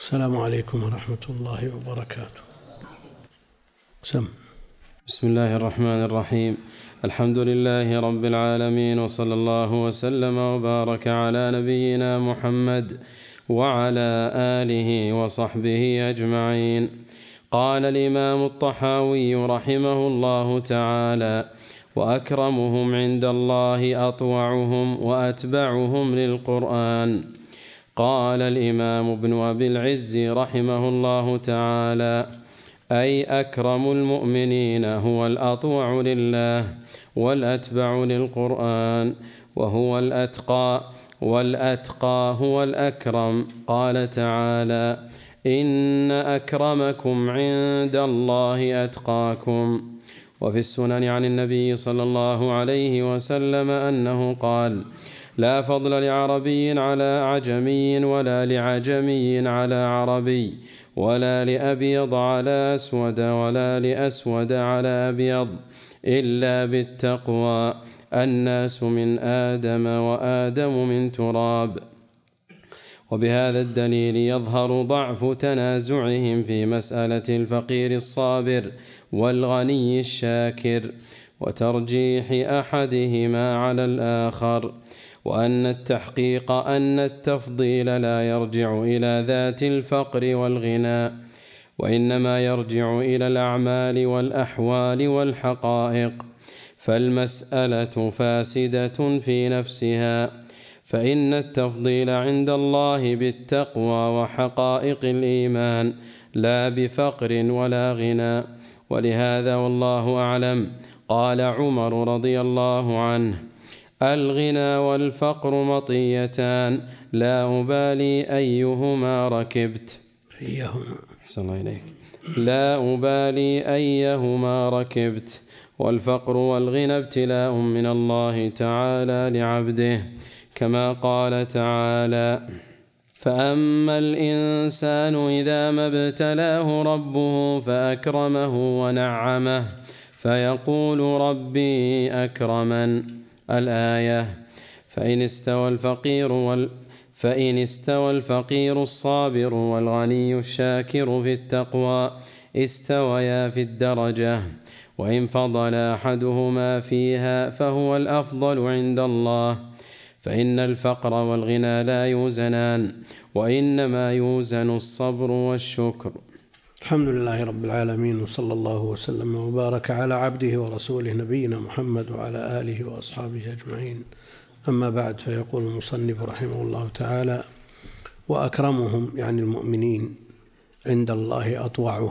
السلام عليكم ورحمة الله وبركاته. بسم الله الرحمن الرحيم. الحمد لله رب العالمين، وصلى الله وسلم وبارك على نبينا محمد وعلى آله وصحبه أجمعين. قال الإمام الطحاوي رحمه الله تعالى: وأكرمهم عند الله أطوعهم وأتبعهم للقرآن. قال الإمام ابن أبي العز رحمه الله تعالى: أي أكرم المؤمنين هو الأطوع لله والأتبع للقرآن، وهو الأتقى، والأتقى هو الأكرم. قال تعالى: إن أكرمكم عند الله أتقاكم. وفي السنن عن النبي صلى الله عليه وسلم أنه قال: لا فضل لعربي على عجمي، ولا لعجمي على عربي، ولا لأبيض على أسود، ولا لأسود على أبيض، إلا بالتقوى. الناس من آدم، وآدم من تراب. وبهذا الدليل يظهر ضعف تنازعهم في مسألة الفقير الصابر والغني الشاكر، وترجيح أحدهما على الآخر، وأن التحقيق أن التفضيل لا يرجع إلى ذات الفقر والغنى، وإنما يرجع إلى الأعمال والأحوال والحقائق. فالمسألة فاسدة في نفسها، فإن التفضيل عند الله بالتقوى وحقائق الإيمان، لا بفقر ولا غنى. ولهذا والله أعلم قال عمر رضي الله عنه: الغنى والفقر مطيتان، لا أبالي أيهما ركبت. لا أبالي أيهما ركبت. والفقر والغنى ابتلاء من الله تعالى لعبده، كما قال تعالى: فأما الإنسان إذا ما ابتلاه ربه فأكرمه ونعمه فيقول ربي أكرمن. الآية. فإن استوى الفقير الصابر والغني الشاكر في التقوى استويا في الدرجة، وإن فضل أحدهما فيها فهو الأفضل عند الله. فإن الفقر والغنى لا يوزنان، وإنما يوزن الصبر والشكر. الحمد لله رب العالمين، وصلى الله وسلم وبارك على عبده ورسوله نبينا محمد وعلى آله وأصحابه أجمعين. أما بعد، فيقول المصنف رحمه الله تعالى: وأكرمهم يعني المؤمنين عند الله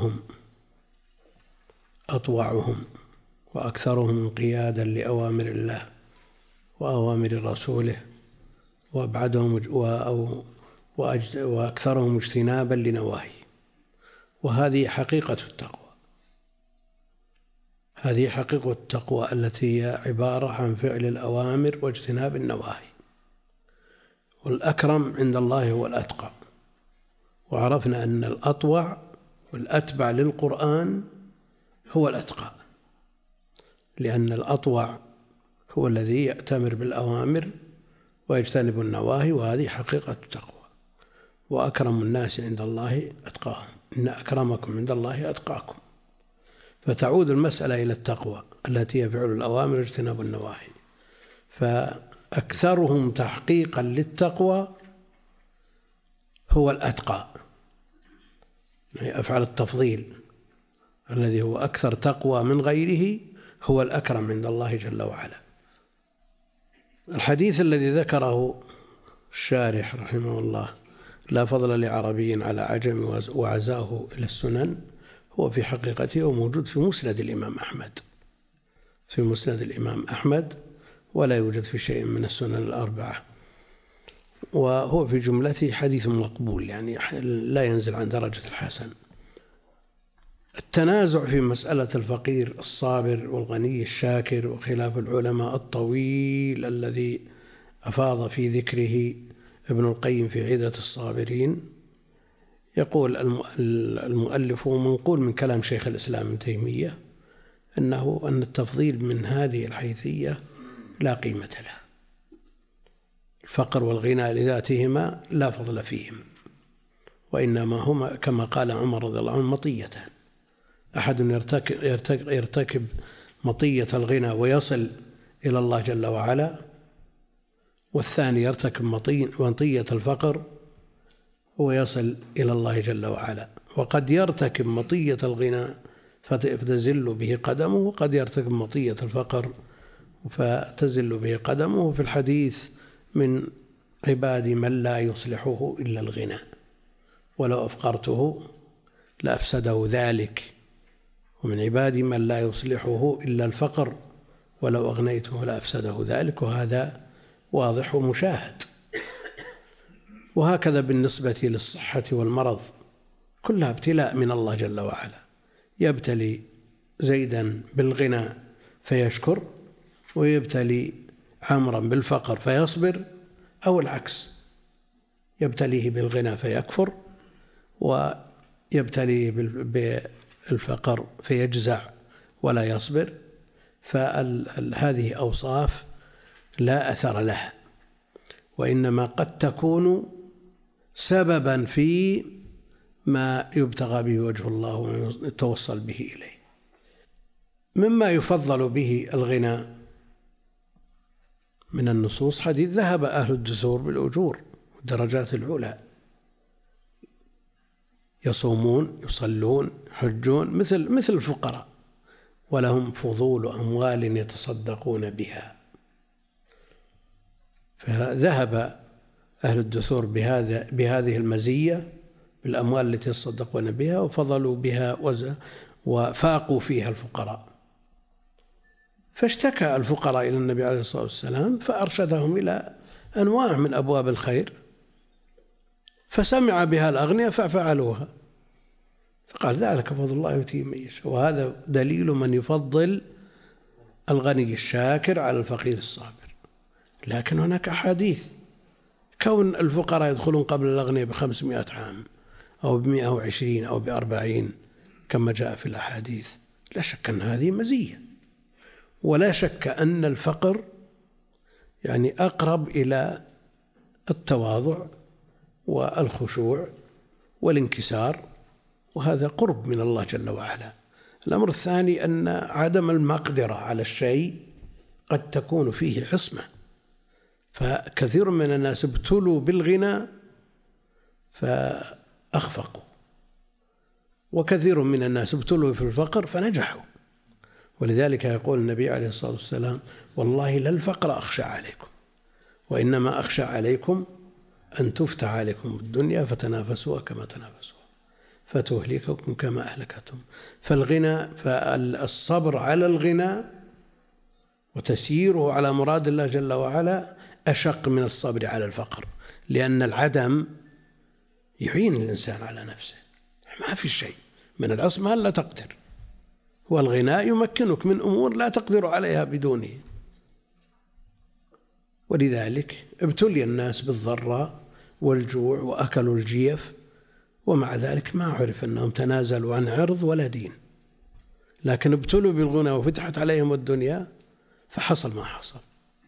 أطوعهم وأكثرهم انقيادا لأوامر الله وأوامر رسوله، وأكثرهم اجتنابا لنواهي. وهذه حقيقة التقوى، هذه حقيقة التقوى التي هي عبارة عن فعل الأوامر واجتناب النواهي. والأكرم عند الله هو الأتقى. وعرفنا أن الأطوع والأتبع للقرآن هو الأتقى، لأن الأطوع هو الذي يأتمر بالأوامر ويجتنب النواهي، وهذه حقيقة التقوى. وأكرم الناس عند الله أتقاهم، إن أكرمكم عند الله أتقاكم. فتعود المسألة إلى التقوى التي هي فعل الأوامر واجتناب النواهي. فأكثرهم تحقيقا للتقوى هو الأتقى، يعني أفعل التفضيل الذي هو أكثر تقوى من غيره هو الأكرم عند الله جل وعلا. الحديث الذي ذكره الشارح رحمه الله: لا فضل لعربي على عجم، وعزاه إلى السنن، هو في حقيقته موجود في مسند الإمام أحمد، ولا يوجد في شيء من السنن الأربعة. وهو في جملته حديث مقبول، يعني لا ينزل عن درجة الحسن. التنازع في مسألة الفقير الصابر والغني الشاكر، وخلاف العلماء الطويل الذي أفاض في ذكره ابن القيم في عدة الصابرين، يقول المؤلف ومنقول من كلام شيخ الإسلام ابن تيمية أن التفضيل من هذه الحيثية لا قيمة له. الفقر والغنى لذاتهما لا فضل فيهم، وإنما هما كما قال عمر رضي الله عنه مطيتان، أحد يرتكب مطية الغنى ويصل إلى الله جل وعلا، والثاني يرتكب مطية الفقر ويصل إلى الله جل وعلا. وقد يرتكب مطية الغنى فتزل به قدمه، وقد يرتكب مطية الفقر فتزل به قدمه. وفي الحديث من عبادي من لا يصلحه إلا الغنى، ولو أفقرته لأفسده ذلك، ومن عبادي من لا يصلحه إلا الفقر ولو أغنيته لأفسده ذلك. وهذا واضح ومشاهد. وهكذا بالنسبة للصحة والمرض، كلها ابتلاء من الله جل وعلا، يبتلي زيدا بالغنى فيشكر، ويبتلي عمرا بالفقر فيصبر، أو العكس، يبتليه بالغنى فيكفر ويبتليه بالفقر فيجزع ولا يصبر. فهذه أوصاف لا أثر لها، وإنما قد تكون سببا في ما يبتغى به وجه الله ويتوصل به إليه. مما يفضل به الغنى من النصوص حديث ذهب أهل الدثور بالأجور والدرجات العلى، يصومون يصلون يحجون مثل الفقراء، ولهم فضول أموال يتصدقون بها. فذهب أهل الدثور بهذه المزية بالأموال التي يتصدقون بها، وفضلوا بها وفاقوا فيها الفقراء. فاشتكى الفقراء إلى النبي عليه الصلاة والسلام فأرشدهم إلى أنواع من أبواب الخير، فسمع بها الأغنياء ففعلوها، فقال ذلك فضل الله يؤتيه من يشاء. وهذا دليل من يفضل الغني الشاكر على الفقير الصابر. لكن هناك أحاديث كون الفقراء يدخلون قبل الأغنياء ب500 عام أو ب120 أو ب40 كما جاء في الأحاديث، لا شك أن هذه مزية، ولا شك أن الفقر يعني أقرب إلى التواضع والخشوع والانكسار، وهذا قرب من الله جل وعلا. الأمر الثاني أن عدم المقدرة على الشيء قد تكون فيه عصمة، فكثير من الناس ابتلوا بالغنى فأخفقوا، وكثير من الناس ابتلوا في الفقر فنجحوا. ولذلك يقول النبي عليه الصلاة والسلام: والله لا الفقر أخشى عليكم، وإنما أخشى عليكم أن تفتح عليكم الدنيا فتنافسوا كما تنافسوا فتهلككم كما أهلكتم. فالصبر على الغنى وتسييره على مراد الله جل وعلا أشق من الصبر على الفقر، لأن العدم يعين الإنسان على نفسه، ما في شيء من العصمة لا تقدر، والغناء يمكنك من أمور لا تقدر عليها بدونه. ولذلك ابتلي الناس بالضراء والجوع وأكلوا الجيف، ومع ذلك ما عرف أنهم تنازلوا عن عرض ولا دين، لكن ابتلوا بالغنى وفتحت عليهم الدنيا فحصل ما حصل.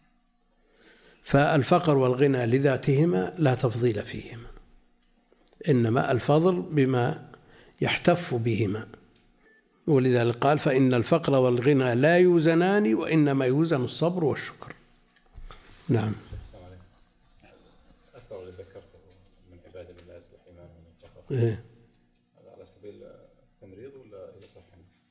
فالفقر والغنى لذاتهما لا تفضيل فيهما، إنما الفضل بما يحتف بهما. ولذلك قال: فإن الفقر والغنى لا يوزنان، وإنما يوزن الصبر والشكر. نعم. أكثر اللي ذكرته من عباد الله الرحمن والفقر، هذا على سبيل التمريض ولا يصح؟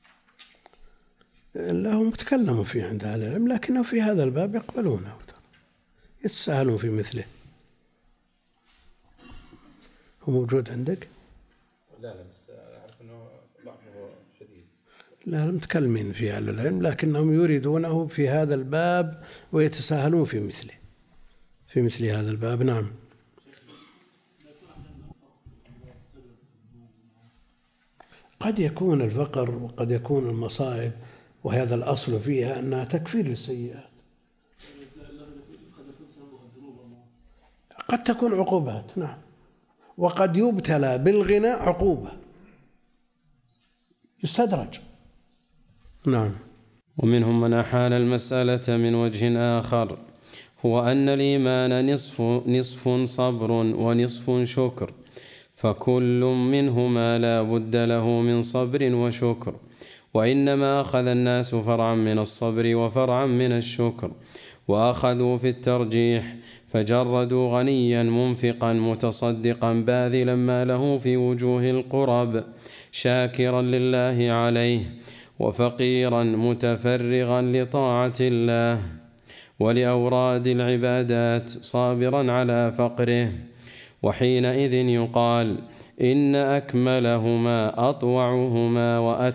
لا، هم تكلموا فيه عند أهل العلم، لكنه في هذا الباب يقبلونه، يتساهلون في مثله. هو موجود عندك؟ لا بس أعرف أنه ضعفه شديد. لا، متكلمين في أهل العلم، لكنهم يريدونه في هذا الباب ويتساهلون في مثله، في مثل هذا الباب. نعم. قد يكون الفقر وقد يكون المصائب، وهذا الأصل فيها أنها تكفير للسيئات. قد تكون عقوبات، نعم، وقد يبتلى بالغنى عقوبة يستدرج. نعم. ومنهم من أحال المسألة من وجه آخر، هو أن الإيمان نصف صبر ونصف شكر، فكل منهما لا بد له من صبر وشكر، وإنما أخذ الناس فرعا من الصبر وفرعا من الشكر، وأخذوا في الترجيح، فجردوا غنيا منفقا متصدقا باذلا ما له في وجوه القرب شاكرا لله عليه، وفقيرا متفرغا لطاعة الله ولأوراد العبادات صابرا على فقره. وحينئذ يقال إن أكملهما أطوعهما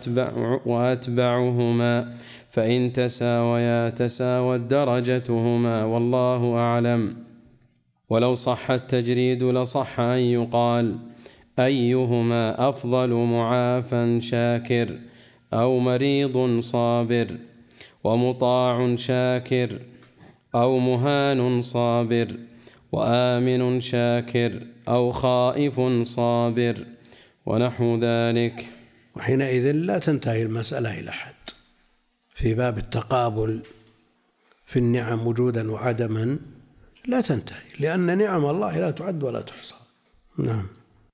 وأتبعهما، فإن تساويا تساوت درجتهما، والله أعلم. ولو صح التجريد لصح أن يقال أيهما أفضل، معافى شاكر أو مريض صابر، ومطاع شاكر أو مهان صابر، وآمن شاكر أو خائف صابر، ونحو ذلك. وحينئذ لا تنتهي المسألة إلى حد في باب التقابل في النعم وجودا وعدما، لا تنتهي، لأن نعم الله لا تعد ولا تحصى. نعم.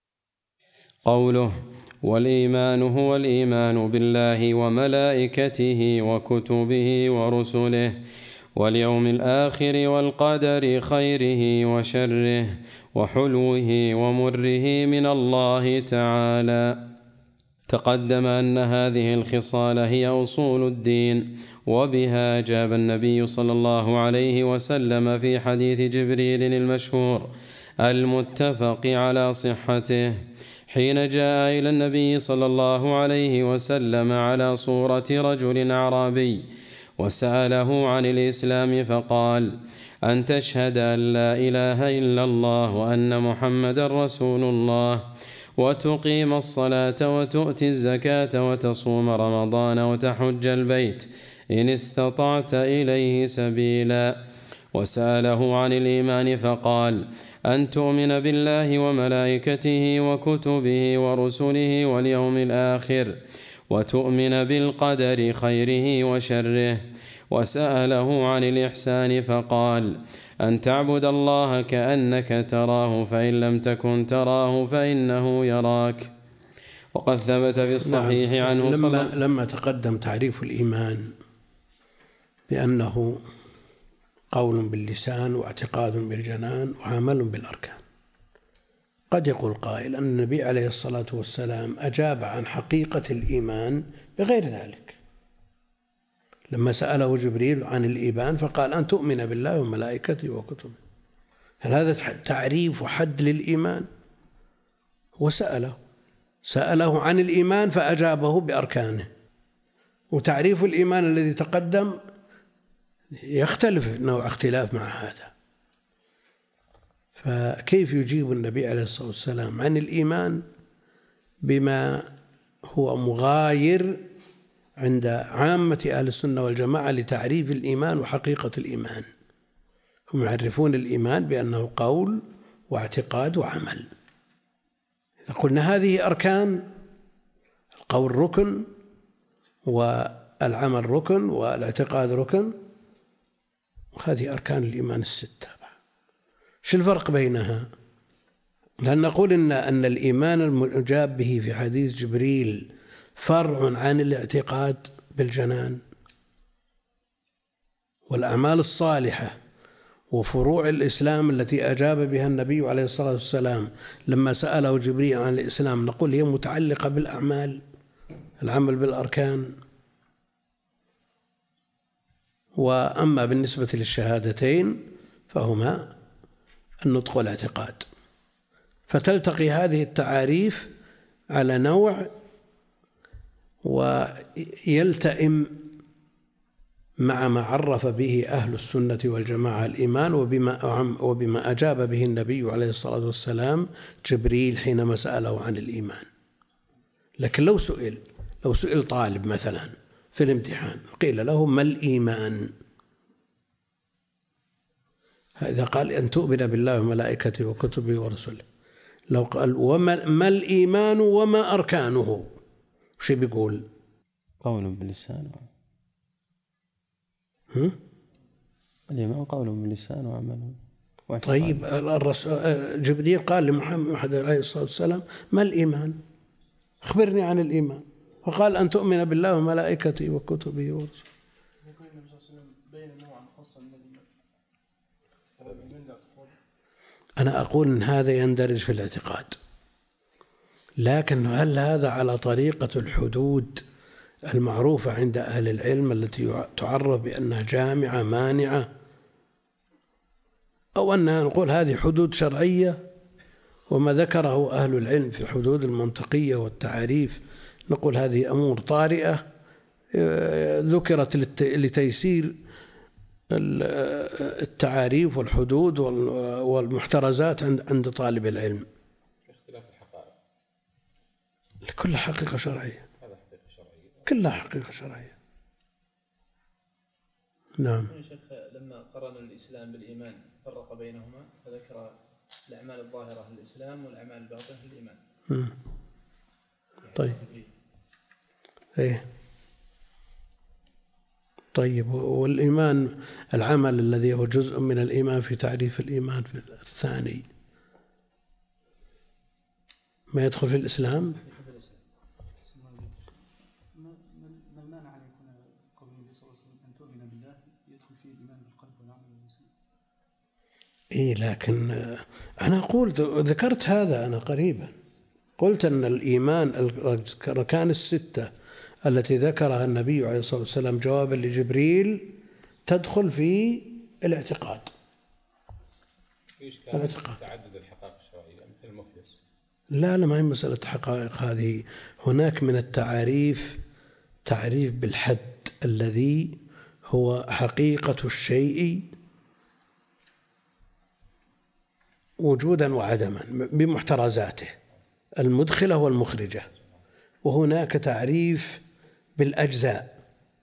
قوله والإيمان هو الإيمان بالله وملائكته وكتبه ورسله واليوم الآخر والقدر خيره وشره وحلوه ومره من الله تعالى. تقدم أن هذه الخصال هي أصول الدين، وبها جاب النبي صلى الله عليه وسلم في حديث جبريل المشهور المتفق على صحته، حين جاء إلى النبي صلى الله عليه وسلم على صورة رجل أعرابي وسأله عن الإسلام، فقال: أن تشهد أن لا إله إلا الله وأن محمدا رسول الله، وتقيم الصلاة وتؤتي الزكاة وتصوم رمضان وتحج البيت إن استطعت إليه سبيلا. وسأله عن الإيمان فقال: أن تؤمن بالله وملائكته وكتبه ورسله واليوم الآخر، وتؤمن بالقدر خيره وشره. وسأله عن الإحسان فقال: أن تعبد الله كأنك تراه، فإن لم تكن تراه فإنه يراك. وقد ثبت في الصحيح عنه لما تقدم تعريف الإيمان بأنه قول باللسان واعتقاد بالجنان وعمل بالأركان، قد يقول قائل أن النبي عليه الصلاة والسلام أجاب عن حقيقة الإيمان بغير ذلك، لما سأله جبريل عن الإيمان فقال: أن تؤمن بالله وملائكته وكتبه. هل هذا تعريف وحد للإيمان؟ سأله عن الإيمان فأجابه بأركانه، وتعريف الإيمان الذي تقدم يختلف نوع اختلاف مع هذا، فكيف يجيب النبي عليه الصلاة والسلام عن الإيمان بما هو مغاير عند عامة أهل السنة والجماعة لتعريف الإيمان وحقيقة الإيمان؟ هم يعرفون الإيمان بأنه قول واعتقاد وعمل. إذا قلنا هذه أركان، القول ركن والعمل ركن والاعتقاد ركن، وهذه أركان الإيمان الستة، شو الفرق بينها؟ لأن نقول أن الإيمان المجاب به في حديث جبريل فرع عن الاعتقاد بالجنان، والأعمال الصالحة وفروع الإسلام التي أجاب بها النبي عليه الصلاة والسلام لما سأله جبريل عن الإسلام نقول هي متعلقة بالأعمال، العمل بالأركان. وأما بالنسبة للشهادتين فهما النطق والاعتقاد، فتلتقي هذه التعاريف على نوع ويلتئم مع ما عرف به أهل السنة والجماعة الإيمان، وبما أجاب به النبي عليه الصلاة والسلام جبريل حينما سأله عن الإيمان. لكن لو سئل طالب مثلا في الامتحان قيل له: ما الإيمان؟ إذا قال: أن تؤمن بالله وملائكته وكتبه ورسله. لو قال: ما الإيمان وما أركانه؟ وش بيقول؟ قول باللسان. الإيمان قول باللسان وعمل. طيب جبريل قال لمحمد عليه الصلاة والسلام ما الإيمان؟ أخبرني عن الإيمان. فقال أن تؤمن بالله وملائكته وكتبه ورسله. يقول النبي صلى الله عليه وسلم بين نوعا خاصا من الإيمان. أنا أقول أن هذا يندرج في الاعتقاد، لكن هل هذا على طريقة الحدود المعروفة عند أهل العلم التي تعرف بأنها جامعة مانعة، أو أننا نقول هذه حدود شرعية وما ذكره أهل العلم في الحدود المنطقية والتعاريف نقول هذه أمور طارئة ذكرت لتيسير التعاريف والحدود والمحترزات عند طالب العلم. اختلاف الحقائق. كلها حقيقة شرعية. كلها حقيقة شرعية. نعم. شيخ لما قرن الإسلام بالإيمان فرق بينهما فذكر الأعمال الظاهرة للإسلام والأعمال الباطنة للإيمان. طيب. إيه. طيب والإيمان العمل الذي هو جزء من الإيمان في تعريف الإيمان في الثاني ما يدخل في الإسلام؟ ما المانع أن يكون قول النبي صلى الله عليه وسلم أن تؤمن بالله يدخل فيه الإيمان بالقلب والعمل باللسان؟ إيه لكن أنا أقول ذكرت هذا أنا قريبا قلت أن الإيمان الأركان الستة التي ذكرها النبي عليه الصلاة والسلام جوابا لجبريل تدخل في الاعتقاد. الاعتقاد تعدد الحقائق الشرعية مثل المفلس. لا ما هي مسألة حقائق هذه. هناك من التعريف تعريف بالحد الذي هو حقيقة الشيء وجودا وعدما بمحترزاته المدخلة والمخرجة، وهناك تعريف بالأجزاء،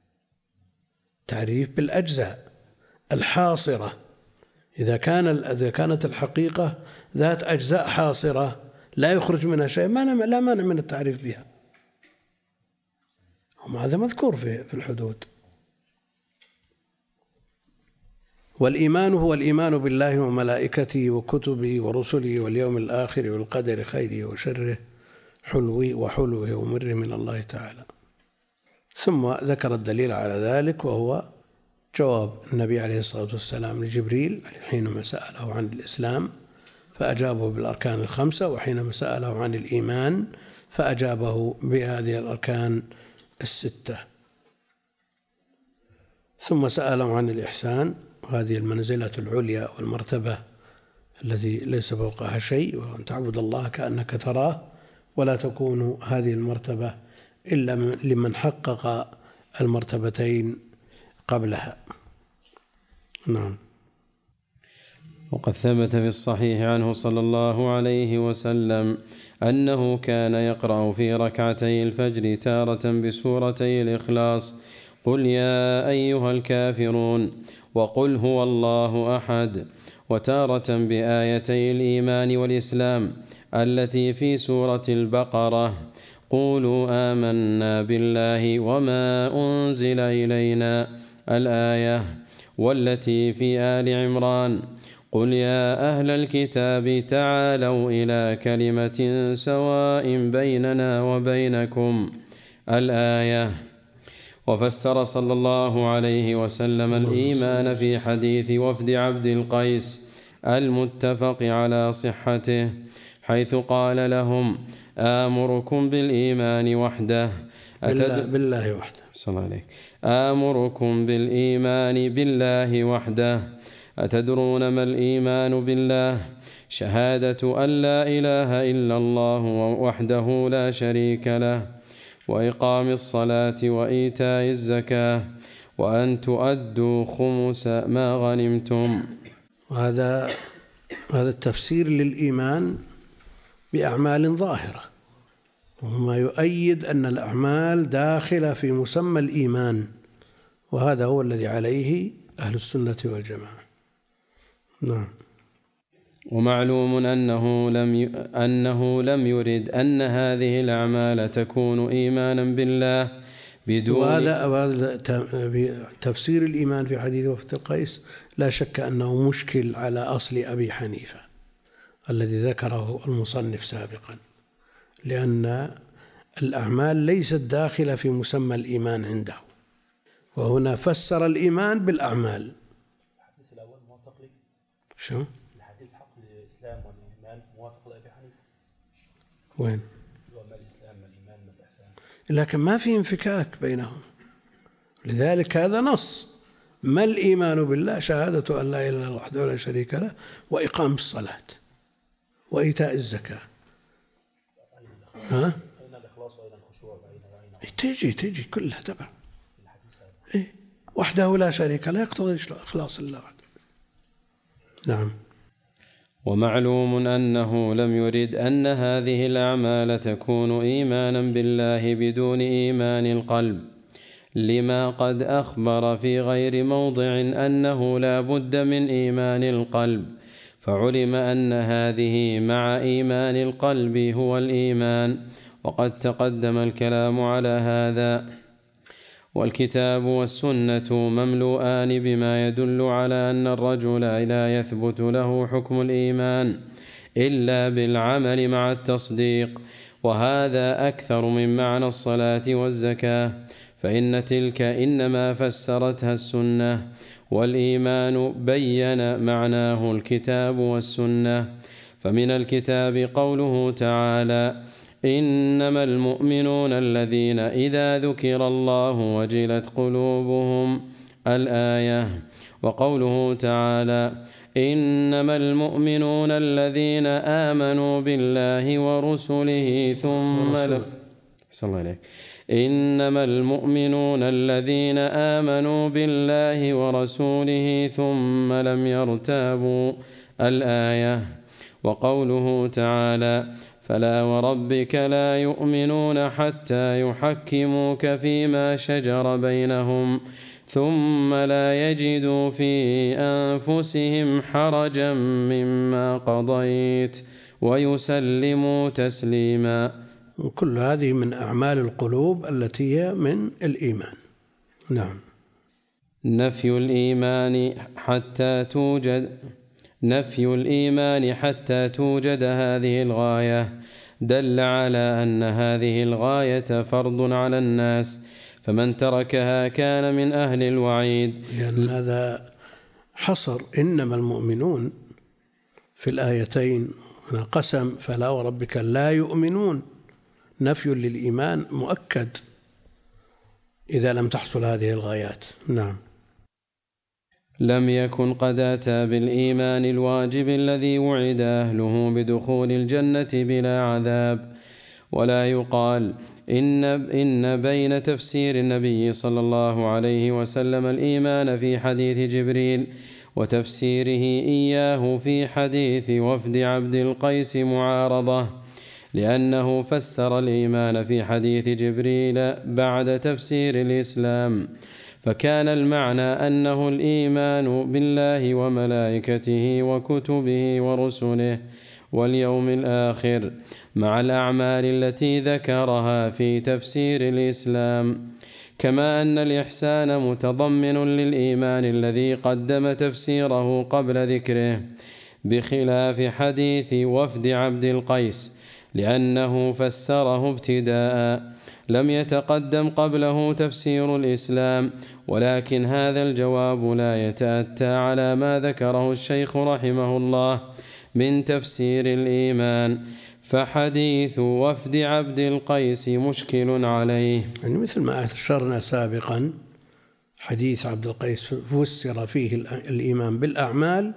تعريف بالأجزاء الحاصرة. إذا كانت الحقيقة ذات أجزاء حاصرة لا يخرج منها شيء لا مانع من التعريف بها، هذا مذكور في الحدود. والإيمان هو الإيمان بالله وملائكته وكتبه ورسله واليوم الآخر والقدر خيره وشره وحلوه ومره من الله تعالى. ثم ذكر الدليل على ذلك وهو جواب النبي عليه الصلاة والسلام لجبريل حينما سأله عن الإسلام فأجابه بالأركان الخمسة، وحينما سأله عن الإيمان فأجابه بهذه الأركان الستة. ثم سأله عن الإحسان، وهذه المنزلة العليا والمرتبة التي ليس فوقها شيء، وأن تعبد الله كأنك تراه، ولا تكون هذه المرتبة إلا لمن حقق المرتبتين قبلها. نعم. وقد ثبت في الصحيح عنه صلى الله عليه وسلم أنه كان يقرأ في ركعتي الفجر تارة بسورتي الإخلاص قل يا أيها الكافرون وقل هو الله أحد، وتارة بآيتي الإيمان والإسلام التي في سورة البقرة قولوا آمنا بالله وما أنزل إلينا الآية، والتي في آل عمران قل يا أهل الكتاب تعالوا إلى كلمة سواء بيننا وبينكم الآية. وفسر صلى الله عليه وسلم الإيمان في حديث وفد عبد القيس المتفق على صحته حيث قال لهم آمركم بالإيمان وحده بالله وحده صلى الله عليه آمركم بالإيمان بالله وحده أتدرون ما الإيمان بالله؟ شهادة أن لا إله إلا الله وحده لا شريك له، وإقام الصلاة وإيتاء الزكاة، وأن تؤدوا خمس ما غنمتم. هذا التفسير للإيمان بأعمال ظاهرة، وما يؤيد أن الأعمال داخلة في مسمى الإيمان، وهذا هو الذي عليه أهل السنة والجماعة. نعم. ومعلوم أنه لم يرد أن هذه الأعمال تكون إيمانا بالله وهذا تفسير الإيمان في حديث وفد القيس لا شك أنه مشكل على أصل أبي حنيفة الذي ذكره المصنف سابقا، لأن الأعمال ليست داخلة في مسمى الإيمان عنده، وهنا فسر الإيمان بالأعمال. الحديث الأول موافق لي. شو؟ الحديث حق الإسلام والإيمان موافق لأبي حنيفة. وين؟ وما الإسلام والإيمان والإحسان. لكن ما في انفكاك بينهم، لذلك هذا نص. ما الإيمان بالله؟ شهادة أن لا إله إلا الله وحده لا شريك له، وإقام الصلاة، وإيتاء الزكاة. ها؟ أين الإخلاص وأين الخشوع تجي كلها تبع. إيه؟ وحده لا شريك له يقتضي إخلاص الله وحده. نعم. ومعلوم أنه لم يرد أن هذه الأعمال تكون إيمانا بالله بدون إيمان القلب، لما قد أخبر في غير موضع أنه لا بد من إيمان القلب، فعلم أن هذه مع إيمان القلب هو الإيمان، وقد تقدم الكلام على هذا. والكتاب والسنة مملوءان بما يدل على أن الرجل لا يثبت له حكم الإيمان إلا بالعمل مع التصديق، وهذا أكثر من معنى الصلاة والزكاة، فإن تلك إنما فسرتها السنة، والإيمان بين معناه الكتاب والسنة. فمن الكتاب قوله تعالى: إنما المؤمنون الذين إذا ذكر الله وجلت قلوبهم، الآية. وقوله تعالى: إنما المؤمنون الذين آمنوا بالله ورسله إنما المؤمنون الذين آمنوا بالله ورسوله ثم لم يرتابوا، الآية. وقوله تعالى: فلا وربك لا يؤمنون حتى يحكموك فيما شجر بينهم ثم لا يجدوا في أنفسهم حرجا مما قضيت ويسلموا تسليما. وكل هذه من أعمال القلوب التي هي من الإيمان. نعم. نفي الإيمان حتى توجد هذه الغاية دل على أن هذه الغاية فرض على الناس، فمن تركها كان من أهل الوعيد. لأن هذا حصر إنما المؤمنون في الآيتين قسم فلا وربك لا يؤمنون، نفي للإيمان مؤكد إذا لم تحصل هذه الغايات. نعم. لم يكن قد أتى بالإيمان الواجب الذي وعد أهله بدخول الجنة بلا عذاب، ولا يقال إن بين تفسير النبي صلى الله عليه وسلم الإيمان في حديث جبريل وتفسيره إياه في حديث وفد عبد القيس معارضة، لأنه فسر الإيمان في حديث جبريل بعد تفسير الإسلام، فكان المعنى أنه الإيمان بالله وملائكته وكتبه ورسله واليوم الآخر مع الأعمال التي ذكرها في تفسير الإسلام، كما أن الإحسان متضمن للإيمان الذي قدم تفسيره قبل ذكره، بخلاف حديث وفد عبد القيس لأنه فسره ابتداء، لم يتقدم قبله تفسير الإسلام. ولكن هذا الجواب لا يتأتى على ما ذكره الشيخ رحمه الله من تفسير الإيمان، فحديث وفد عبد القيس مشكل عليه. يعني مثل ما أشرنا سابقا، حديث عبد القيس فسر فيه الإيمان بالأعمال،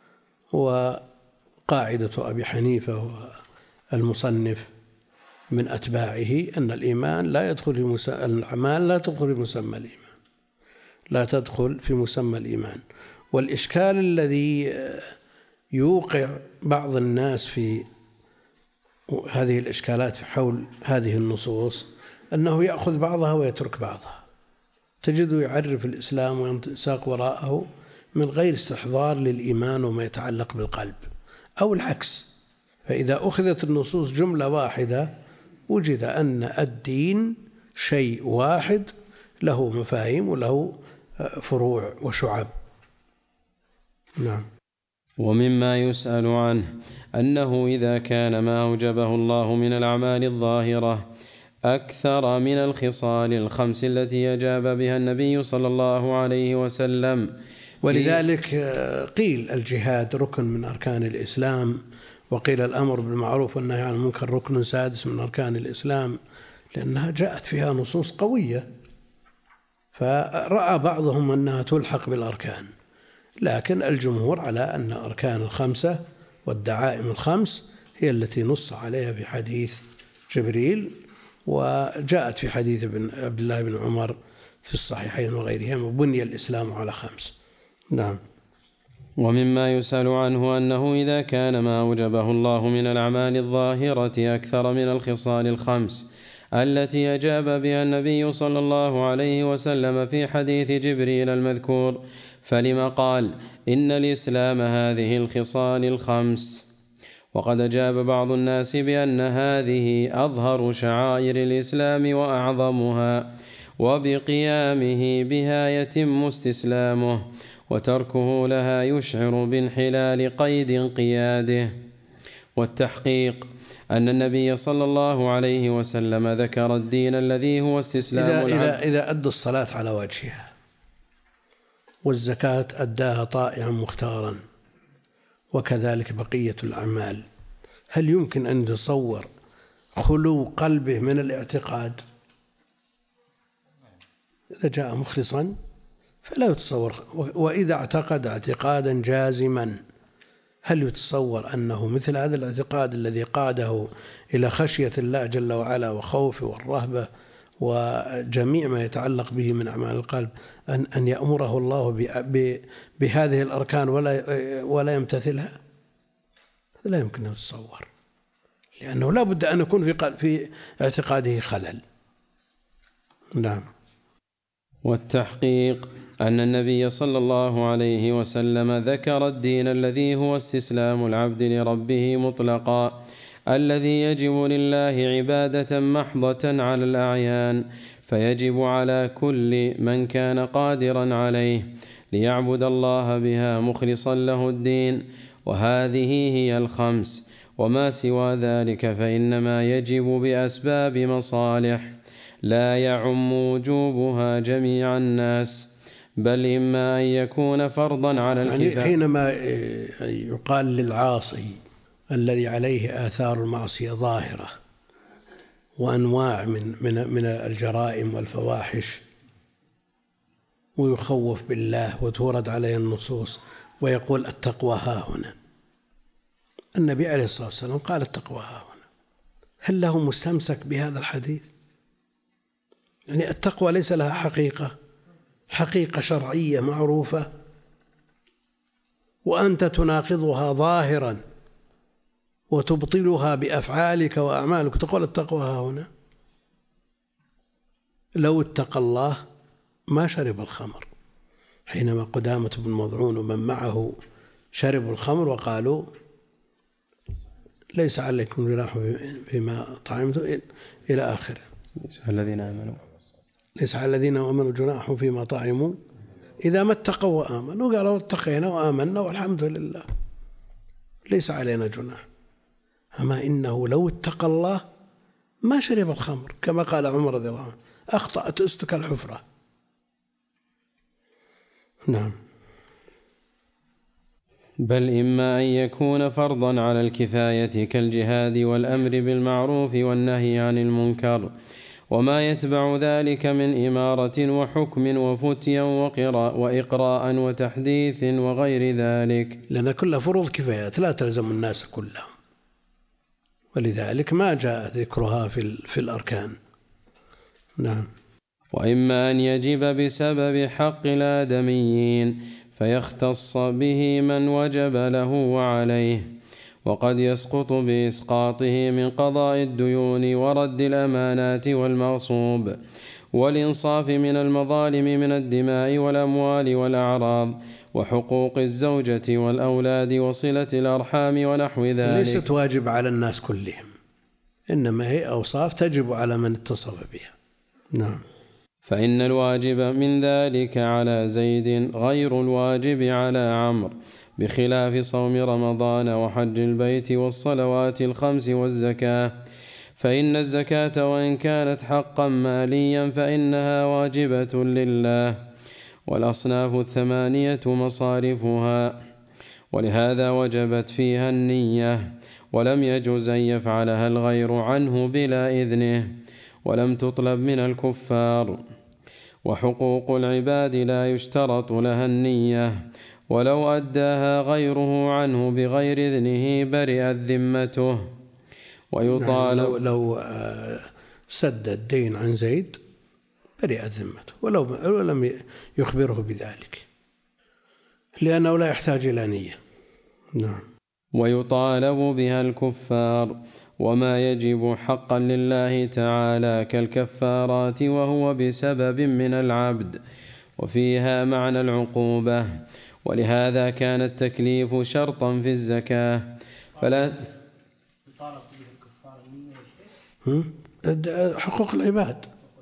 وقاعدة أبي حنيفة والمصنف من أتباعه أن الإيمان لا يدخل في الأعمال لا تدخل في مسمى الإيمان، لا تدخل في مسمى الإيمان. والإشكال الذي يوقع بعض الناس في هذه الإشكالات حول هذه النصوص أنه يأخذ بعضها ويترك بعضها، تجده يعرف الإسلام وينساق وراءه من غير استحضار للإيمان وما يتعلق بالقلب، أو العكس. فإذا أخذت النصوص جملة واحدة وجد أن الدين شيء واحد له مفاهيم وله فروع وشعب. نعم. ومما يسأل عنه أنه إذا كان ما أوجبه الله من الأعمال الظاهرة أكثر من الخصال الخمس التي أجاب بها النبي صلى الله عليه وسلم، ولذلك قيل الجهاد ركن من أركان الإسلام، وقيل الأمر بالمعروف والنهي عن المنكر ركن سادس من أركان الإسلام، لأنها جاءت فيها نصوص قوية، فرأى بعضهم أنها تلحق بالأركان، لكن الجمهور على أن الأركان الخمسة والدعائم الخمس هي التي نص عليها في حديث جبريل، وجاءت في حديث عبد الله بن عمر في الصحيحين وغيرهما: بني الإسلام على خمس. نعم. ومما يسأل عنه أنه إذا كان ما أوجبه الله من الأعمال الظاهرة أكثر من الخصال الخمس التي أجاب بها النبي صلى الله عليه وسلم في حديث جبريل المذكور، فلما قال إن الإسلام هذه الخصال الخمس؟ وقد أجاب بعض الناس بأن هذه أظهر شعائر الإسلام وأعظمها، وبقيامه بها يتم استسلامه، وتركه لها يشعر بانحلال قيد انقياده. والتحقيق أن النبي صلى الله عليه وسلم ذكر الدين الذي هو استسلام العبد إذا أدى الصلاة على وجهها والزكاة أداها طائعا مختارا، وكذلك بقية الأعمال، هل يمكن أن يتصور خلو قلبه من الاعتقاد؟ إذا جاء مخلصا فلا يتصور، وإذا اعتقد اعتقادا جازما هل يتصور أنه مثل هذا الاعتقاد الذي قاده إلى خشية الله جل وعلا وخوفه والرهبة وجميع ما يتعلق به من أعمال القلب أن يأمره الله بهذه الأركان ولا يمتثلها؟ لا يمكن أن يتصور، لأنه لا بد أن يكون في اعتقاده خلل. نعم. والتحقيق أن النبي صلى الله عليه وسلم ذكر الدين الذي هو استسلام العبد لربه مطلقا، الذي يجب لله عبادة محضة على الأعيان، فيجب على كل من كان قادرا عليه ليعبد الله بها مخلصا له الدين، وهذه هي الخمس، وما سوى ذلك فإنما يجب بأسباب مصالح لا يعم وجوبها جميع الناس، بل إما أن يكون فرضا على الكفاية. يعني حينما يقال للعاصي الذي عليه آثار المعصية ظاهرة وأنواع من الجرائم والفواحش، ويخوف بالله وتورد عليه النصوص ويقول التقوى ها هنا، النبي عليه الصلاة والسلام قال التقوى ها هنا، هل له مستمسك بهذا الحديث؟ يعني التقوى ليس لها حقيقة شرعية معروفة، وأنت تناقضها ظاهرا وتبطلها بأفعالك وأعمالك، تقول التقوى ها هنا. لو اتقى الله ما شرب الخمر، حينما قدامة بن مضعون ومن معه شربوا الخمر وقالوا ليس عليكم جناح فيما طعمتم إلى آخره، ليس على الذين آمنوا جناح فيما طعموا إذا ما اتقوا وآمنوا، قالوا اتقينا وآمنا والحمد لله ليس علينا جناح. أما إنه لو اتقى الله ما شرب الخمر، كما قال عمر رضي الله عنه أخطأت أستك الحفرة. نعم. بل إما أن يكون فرضا على الكفاية كالجهاد والأمر بالمعروف والنهي عن المنكر، وما يتبع ذلك من إمارة وحكم وفتيا وإقراء وتحديث وغير ذلك، لأن كل فروض كفايات لا تلزم الناس كلهم، ولذلك ما جاء ذكرها في الأركان. نعم. وإما أن يجب بسبب حق الآدميين فيختص به من وجب له وعليه، وقد يسقط بإسقاطه من قضاء الديون ورد الأمانات والمغصوب والإنصاف من المظالم من الدماء والأموال والأعراض وحقوق الزوجة والأولاد وصلة الأرحام ونحو ذلك. ليست واجب على الناس كلهم، إنما هي أوصاف تجب على من اتصف بها. نعم. فإن الواجب من ذلك على زيد غير الواجب على عمرو، بخلاف صوم رمضان وحج البيت والصلوات الخمس والزكاة، فإن الزكاة وإن كانت حقا ماليا فإنها واجبة لله، والأصناف الثمانية مصارفها، ولهذا وجبت فيها النية، ولم يجوز أن يفعلها الغير عنه بلا إذنه، ولم تطلب من الكفار. وحقوق العباد لا يشترط لها النية، ولو أداها غيره عنه بغير إذنه برئت ذمته. ويطالب لو سد الدين عن زيد برئت ذمته ولو لم يخبره بذلك، لأنه لا يحتاج إلى نية. نعم. ويطالب بها الكفار، وما يجب حقا لله تعالى كالكفارات، وهو بسبب من العبد، وفيها معنى العقوبة، ولهذا كان التكليف شرطا في الزكاة. فلا حقوق العباد.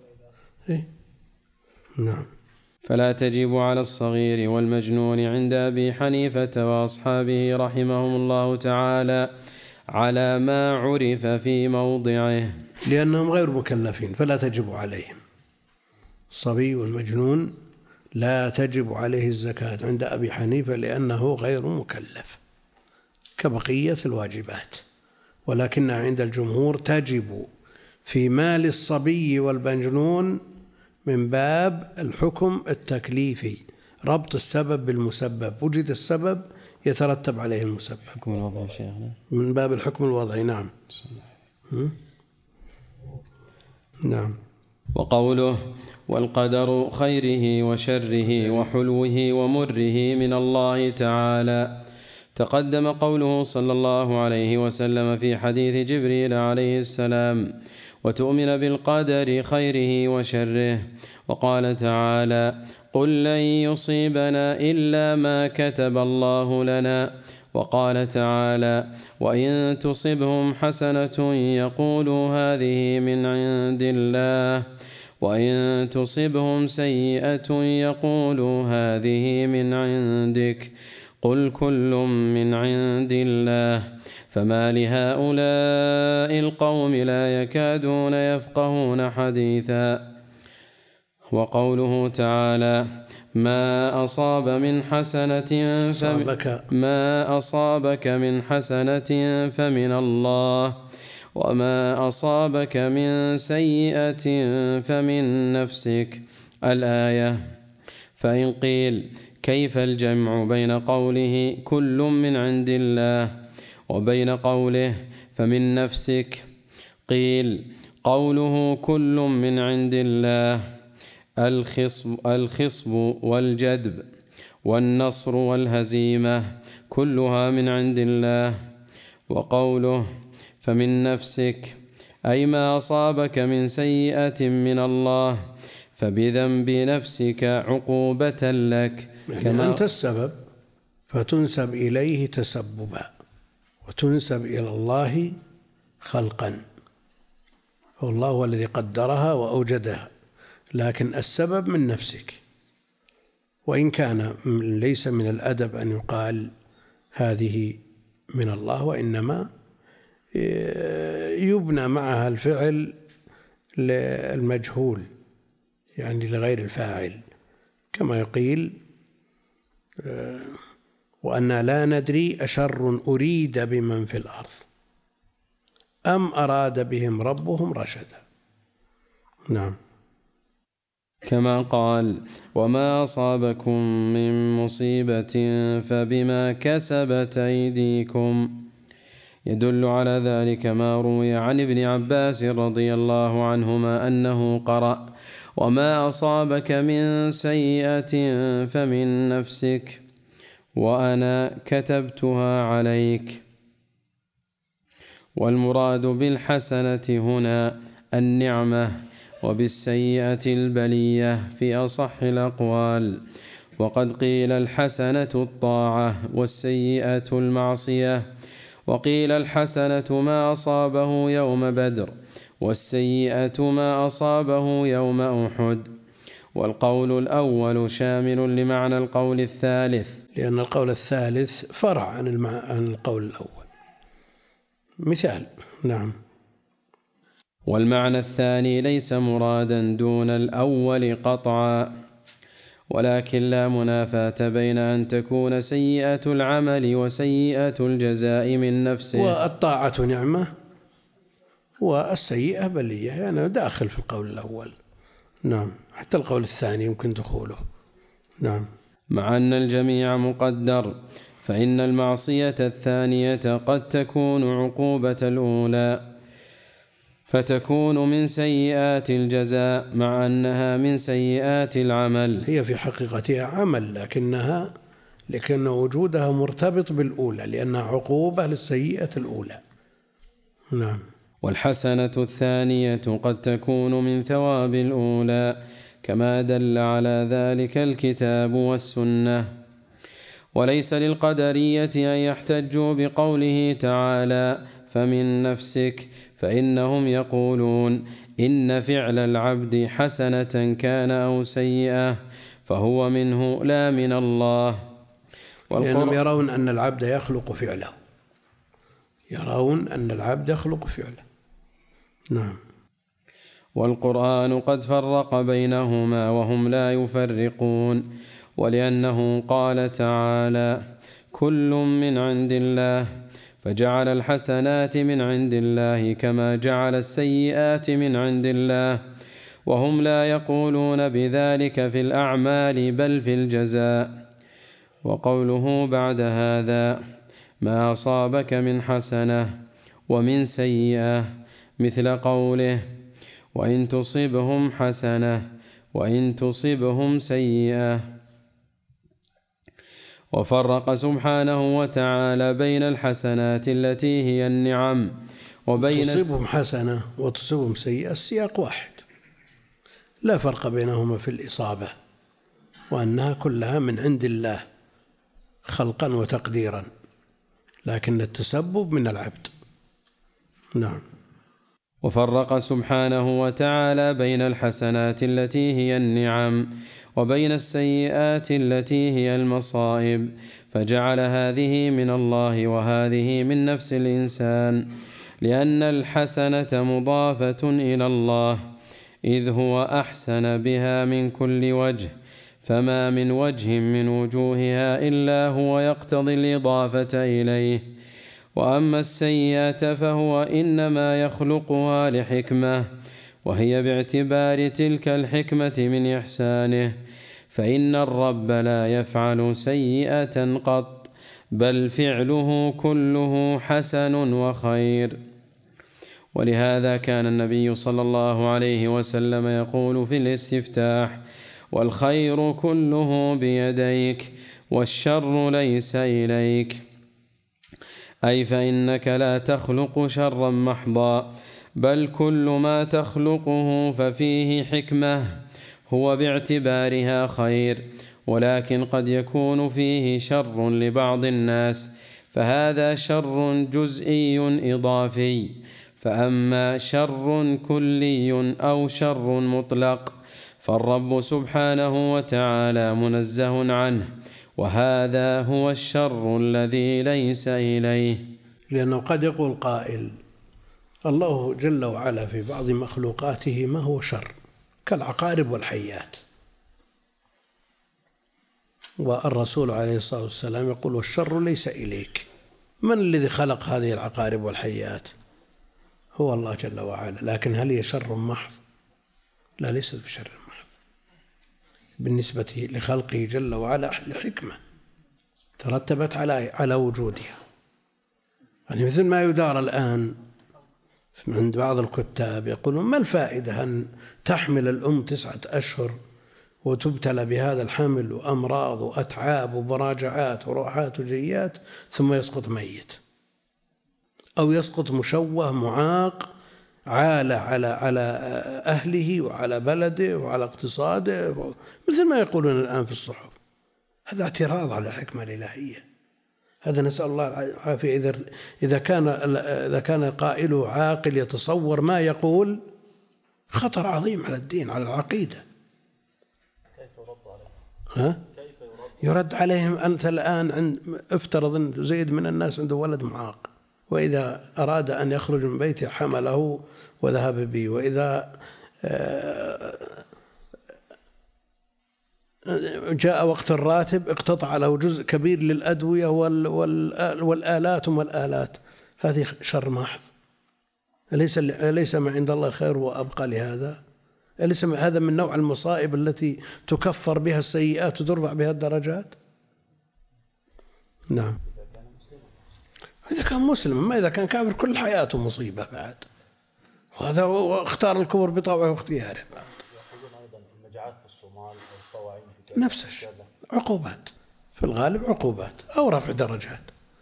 نعم. فلا تجب على الصغير والمجنون عند أبي حنيفة وأصحابه رحمهم الله تعالى على ما عرف في موضعه، لأنهم غير مكلفين فلا تجب عليهم. الصبي والمجنون لا تجب عليه الزكاة عند أبي حنيفة لأنه غير مكلف كبقية الواجبات، ولكنها عند الجمهور تجب في مال الصبي والمجنون من باب الحكم التكليفي، ربط السبب بالمسبب، وجد السبب يترتب عليه المسبب. حكم الوضعي شيخنا من باب الحكم الوضعي. نعم. نعم. وقوله والقدر خيره وشره وحلوه ومره من الله تعالى، تقدم قوله صلى الله عليه وسلم في حديث جبريل عليه السلام وتؤمن بالقدر خيره وشره. وقال تعالى قل لن يصيبنا إلا ما كتب الله لنا. وقال تعالى وإن تصبهم حسنة يقولوا هذه من عند الله، وإن تصبهم سيئة يقولوا هذه من عندك، قل كل من عند الله. فما لهؤلاء القوم لا يكادون يفقهون حديثا. وقوله تعالى ما أصابك من حسنة فمن الله، وما أصابك من سيئة فمن نفسك، الآية. فإن قيل كيف الجمع بين قوله كل من عند الله وبين قوله فمن نفسك؟ قيل قوله كل من عند الله الخصب والجدب والنصر والهزيمة كلها من عند الله، وقوله فمن نفسك أي ما أصابك من سيئة من الله فبذنب نفسك عقوبة لك، يعني أنت السبب فتنسب إليه تسببا وتنسب إلى الله خلقا، فالله هو الذي قدرها وأوجدها، لكن السبب من نفسك. وإن كان ليس من الأدب أن يقال هذه من الله، وإنما يبنى معها الفعل للمجهول يعني لغير الفاعل، كما يقيل وأنا لا ندري أشر أريد بمن في الأرض أم أراد بهم ربهم رشدا. نعم. كما قال وما أصابكم من مصيبة فبما كسبت أيديكم، يدل على ذلك ما روي عن ابن عباس رضي الله عنهما أنه قرأ وما أصابك من سيئة فمن نفسك وأنا كتبتها عليك. والمراد بالحسنة هنا النعمة، وبالسيئة البلية في أصح الأقوال. وقد قيل الحسنة الطاعة والسيئة المعصية، وقيل الحسنة ما أصابه يوم بدر، والسيئة ما أصابه يوم أحد. والقول الأول شامل لمعنى القول الثالث، لأن القول الثالث فرع عن القول الأول. مثال. نعم. والمعنى الثاني ليس مرادا دون الأول قطعا، ولكن لا منافاة بين أن تكون سيئة العمل وسيئة الجزاء من نفسه. والطاعة نعمة والسيئة بلية، يعني داخل في القول الأول. نعم. حتى القول الثاني يمكن دخوله. نعم. مع أن الجميع مقدر، فإن المعصية الثانية قد تكون عقوبة الأولى فتكون من سيئات الجزاء مع أنها من سيئات العمل. هي في حقيقتها عمل، لكن وجودها مرتبط بالأولى لأنها عقوبة للسيئة الأولى. نعم. والحسنة الثانية قد تكون من ثواب الأولى كما دل على ذلك الكتاب والسنة. وليس للقدرية أن يحتجوا بقوله تعالى فمن نفسك، فإنهم يقولون إن فعل العبد حسنة كان أو سيئة فهو منه لا من الله. لأنهم يرون أن العبد يخلق فعله، نعم. والقرآن قد فرق بينهما وهم لا يفرقون، ولأنه قال تعالى كل من عند الله، فجعل الحسنات من عند الله كما جعل السيئات من عند الله، وهم لا يقولون بذلك في الأعمال بل في الجزاء. وقوله بعد هذا ما أصابك من حسنة ومن سيئة مثل قوله وإن تصبهم حسنة وإن تصبهم سيئة. وفرق سبحانه وتعالى بين الحسنات التي هي النعم وبين تصيبهم حسنة وتصيبهم سيئة، السياق واحد، لا فرق بينهما في الإصابة، وأنها كلها من عند الله خلقا وتقديرا، لكن التسبب من العبد. نعم. وفرق سبحانه وتعالى بين الحسنات التي هي النعم وبين السيئات التي هي المصائب، فجعل هذه من الله وهذه من نفس الإنسان، لأن الحسنة مضافة إلى الله إذ هو أحسن بها من كل وجه، فما من وجه من وجوهها إلا هو يقتضي الإضافة إليه. وأما السيئة فهو إنما يخلقها لحكمة، وهي باعتبار تلك الحكمة من إحسانه، فإن الرب لا يفعل سيئة قط، بل فعله كله حسن وخير. ولهذا كان النبي صلى الله عليه وسلم يقول في الاستفتاح والخير كله بيديك والشر ليس إليك، أي فإنك لا تخلق شرا محضا، بل كل ما تخلقه ففيه حكمة هو باعتبارها خير، ولكن قد يكون فيه شر لبعض الناس، فهذا شر جزئي إضافي. فأما شر كلي أو شر مطلق فالرب سبحانه وتعالى منزه عنه، وهذا هو الشر الذي ليس إليه. لأنه قد يقول قائل الله جل وعلا في بعض مخلوقاته ما هو شر كالعقارب والحيات، والرسول عليه الصلاة والسلام يقول والشر ليس إليك. من الذي خلق هذه العقارب والحيات؟ هو الله جل وعلا، لكن هل هي شر محض؟ لا، ليست بشر محض، بالنسبة لخلقه جل وعلا لحكمة ترتبت على وجودها. يعني مثل ما يدار الآن عند بعض الكتاب يقولون ما الفائدة أن تحمل الأم 9 أشهر وتبتلى بهذا الحمل وأمراض وأتعاب ومراجعات وروحات وجيات ثم يسقط ميت، أو يسقط مشوه معاق عالة على أهله وعلى بلده وعلى اقتصاده، مثل ما يقولون الآن في الصحف. هذا اعتراض على الحكمة الإلهية، هذا نسأل الله العافية. إذا كان قائله عاقل يتصور ما يقول، خطر عظيم على الدين، على العقيدة. كيف يرد عليه؟ يرد عليهم. أنت الآن افترض أن زيد من الناس عنده ولد معاق، وإذا أراد أن يخرج من بيته حمله وذهب به، وإذا جاء وقت الراتب اقتطع له جزء كبير للأدوية والآلات والآلات. هذه شر محض. أليس ما عند الله خير وأبقى لهذا؟ أليس هذا من نوع المصائب التي تكفر بها السيئات وترفع بها الدرجات؟ نعم. إذا كان مسلم، ما إذا كان كافر كل حياته مصيبة بعد، وهذا اختار الكفر بطوعه واختياره. يأخذون أيضا المجاعات في الصومال والطواعين نفس الشيء، عقوبات في الغالب، عقوبات أو رفع درجات.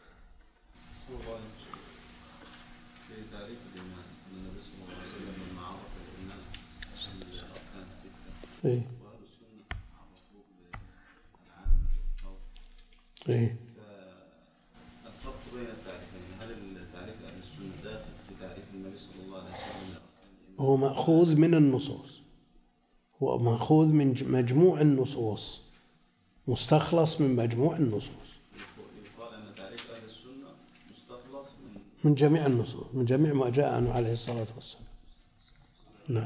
في تعريف الإيمان أن النبي صلى الله عليه وسلم لما عرف الناس الأركان الستة وأهل السنة عرفوه بالعام والخوف. فالفرق بين التعريفين، هل التعريف أهل السنة داخل في تعريف النبي صلى الله عليه وسلم؟ هو مأخوذ من النصوص، هو مأخوذ من مجموع النصوص، مستخلص من مجموع النصوص. يقال أن تعريف أهل السنة مستخلص من جميع النصوص، من جميع ما جاء عنه عليه الصلاة والسلام. نعم.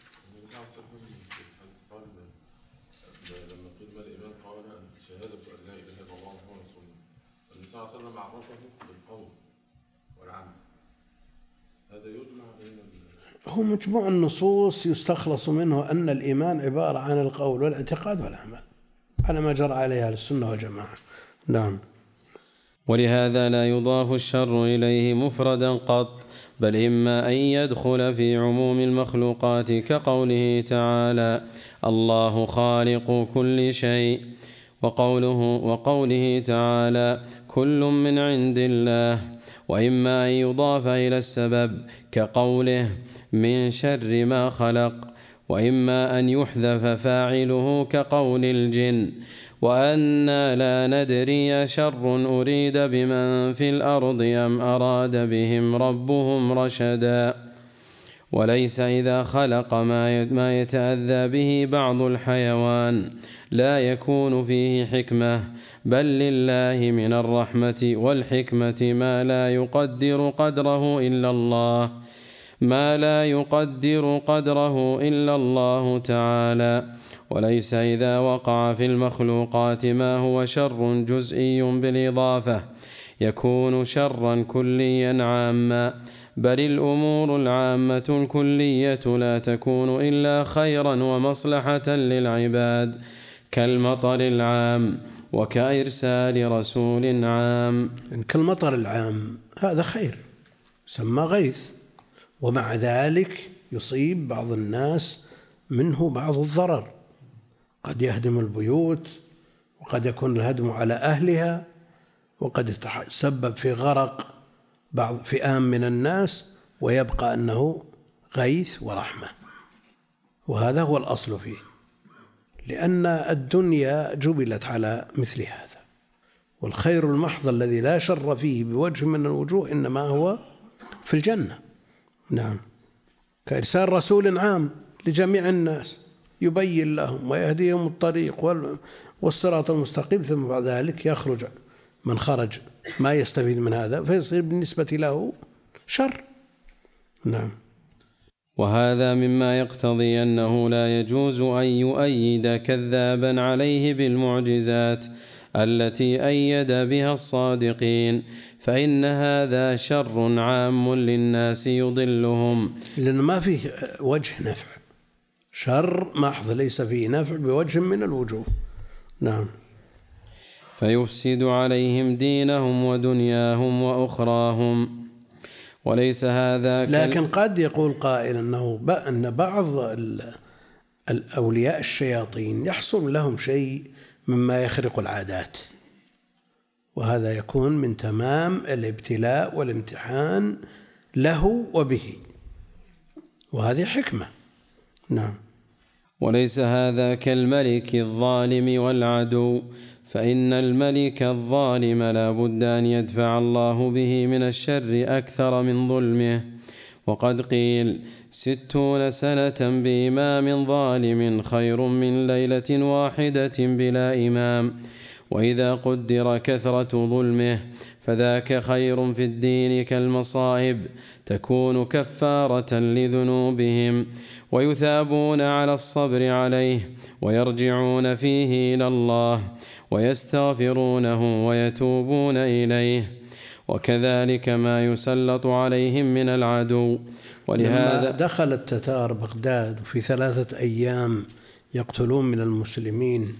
لما قيل ما الإيمان قال شهادة أن لا إله إلا الله محمد رسول الله، النبي صلى الله عليه وسلم عرفه بالقول والعمل. هذا يجمع بين هو مجموع النصوص يستخلص منه أن الإيمان عبارة عن القول والاعتقاد والعمل على ما جرى عليها السنة والجماعة. نعم. ولهذا لا يضاف الشر إليه مفردا قط، بل إما أن يدخل في عموم المخلوقات كقوله تعالى الله خالق كل شيء، وقوله تعالى كل من عند الله، وإما أن يضاف إلى السبب كقوله من شر ما خلق، وإما أن يحذف فاعله كقول الجن وأنا لا ندري شر أريد بمن في الأرض أم أراد بهم ربهم رشدا. وليس إذا خلق ما يتأذى به بعض الحيوان لا يكون فيه حكمة، بل لله من الرحمة والحكمة ما لا يقدر قدره إلا الله تعالى. وليس إذا وقع في المخلوقات ما هو شر جزئي بالإضافة يكون شرا كليا عاما، بل الأمور العامة الكلية لا تكون إلا خيرا ومصلحة للعباد، كالمطر العام وكإرسال رسول عام. كالمطر العام هذا خير سمى غيث، ومع ذلك يصيب بعض الناس منه بعض الضرر، قد يهدم البيوت، وقد يكون الهدم على أهلها، وقد يتسبب في غرق بعض فئام من الناس، ويبقى أنه غيث ورحمة. وهذا هو الأصل فيه، لأن الدنيا جبلت على مثل هذا، والخير المحض الذي لا شر فيه بوجه من الوجوه إنما هو في الجنة. نعم. كإرسال رسول عام لجميع الناس يبين لهم ويهديهم الطريق والصراط المستقيم، ثم بعد ذلك يخرج من خرج ما يستفيد من هذا فيصير بالنسبة له شر. نعم. وهذا مما يقتضي أنه لا يجوز أن يؤيد كذابا عليه بالمعجزات التي أيد بها الصادقين، فإن هذا شر عام للناس يضلهم، لأن ما فيه وجه نفع، شر محض ليس فيه نفع بوجه من الوجوه. نعم. فيفسد عليهم دينهم ودنياهم وأخراهم. وليس هذا لكن قد يقول قائل أن بعض الأولياء الشياطين يحصل لهم شيء مما يخرق العادات، وهذا يكون من تمام الابتلاء والامتحان له وبه، وهذه حكمة. نعم. وليس هذا كالملك الظالم والعدو، فإن الملك الظالم لا بد أن يدفع الله به من الشر أكثر من ظلمه. وقد قيل 60 سنة بإمام ظالم خير من ليلة واحدة بلا إمام. وإذا قدر كثرة ظلمه فذاك خير في الدين كالمصائب تكون كفارة لذنوبهم، ويثابون على الصبر عليه، ويرجعون فيه إلى الله ويستغفرونه ويتوبون إليه. وكذلك ما يسلط عليهم من العدو. ولهذا لما دخل التتار بغداد وفي 3 أيام يقتلون من المسلمين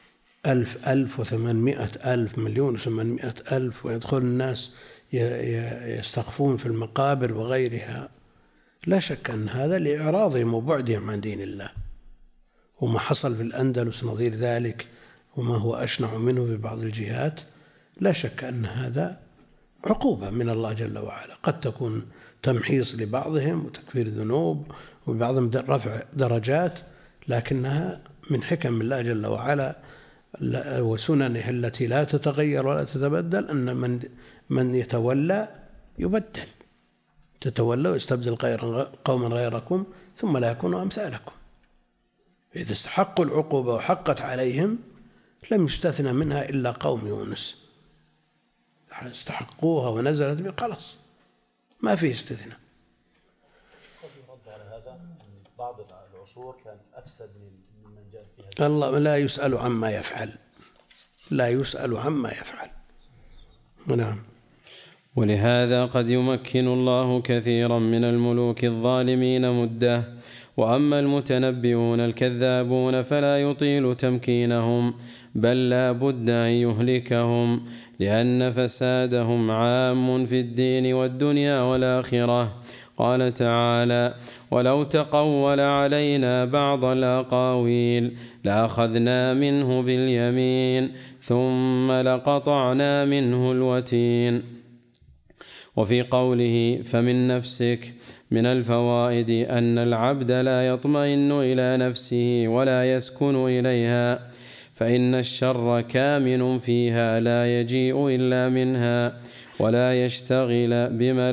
1,800,000 1,800,000 ويدخل الناس يستخفون في المقابر وغيرها، لا شك أن هذا لإعراضهم وبعدهم عن دين الله. وما حصل في الأندلس نظير ذلك وما هو أشنع منه في بعض الجهات، لا شك أن هذا عقوبة من الله جل وعلا، قد تكون تمحيص لبعضهم وتكفير ذنوب وبعضهم رفع درجات، لكنها من حكم الله جل وعلا وسننه التي لا تتغير ولا تتبدل، أن من يتولى يبدل، تتولى ويستبدل قوما غيركم ثم لا يكونوا أمثالكم. إذا استحقوا العقوبة وحقت عليهم لم يستثنى منها إلا قوم يونس، استحقوها ونزلت به خلاص ما في استثناء. قد يرد على هذا أن بعض العصور كانت أفسد من جاء فيها. الله لا يسأل عما يفعل، لا يسأل عما يفعل. نعم. ولهذا قد يمكن الله كثيرا من الملوك الظالمين مدة، وأما المتنبئون الكذابون فلا يطيل تمكينهم، بل لا بد أن يهلكهم، لأن فسادهم عام في الدين والدنيا والآخرة. قال تعالى: ولو تقول علينا بعض الأقاويل لأخذنا منه باليمين ثم لقطعنا منه الوتين. وفي قوله فمن نفسك من الفوائد أن العبد لا يطمئن إلى نفسه ولا يسكن إليها، فإن الشر كامن فيها لا يجيء إلا منها، ولا يشتغل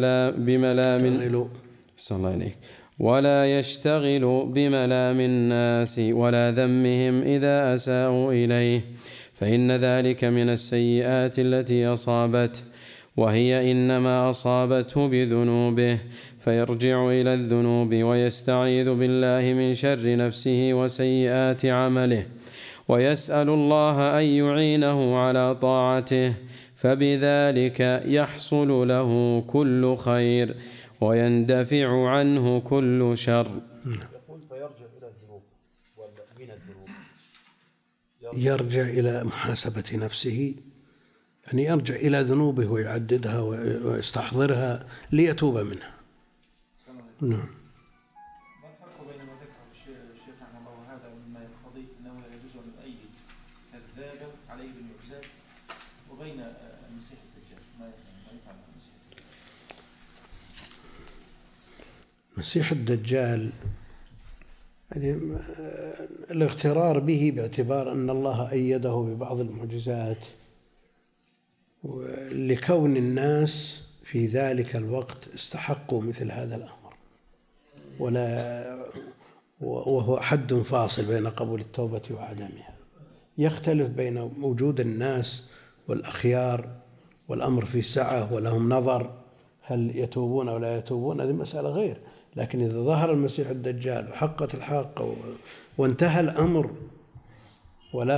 بملام الناس ولا ذمهم إذا أساءوا إليه، فإن ذلك من السيئات التي أصابته، وهي إنما أصابته بذنوبه، فيرجع إلى الذنوب ويستعيذ بالله من شر نفسه وسيئات عمله، ويسأل الله أن يعينه على طاعته، فبذلك يحصل له كل خير ويندفع عنه كل شر. يقول فيرجع إلى الذنوب ومن الذنوب يرجع إلى محاسبة نفسه، يعني يرجع إلى ذنوبه ويعددها ويستحضرها ليتوب منها. نعم. ما الفرق بين ما ذكره الشيخ رحمه الله وهذا مما يقتضي أنه لا يجوز أن يؤيد كذابا عليه بالمعجزات، وبين المسيح الدجال ما يفعل المسيح الدجال يعني الاغترار به باعتبار أن الله أيده ببعض المعجزات، ولكون الناس في ذلك الوقت استحقوا مثل هذا الأمر، وهو حد فاصل بين قبول التوبة وعدمها، يختلف بين وجود الناس والأخيار والأمر في سعة ولهم نظر هل يتوبون أو لا يتوبون، هذه مسألة غير. لكن إذا ظهر المسيح الدجال وحقت الحاقة وانتهى الأمر ولا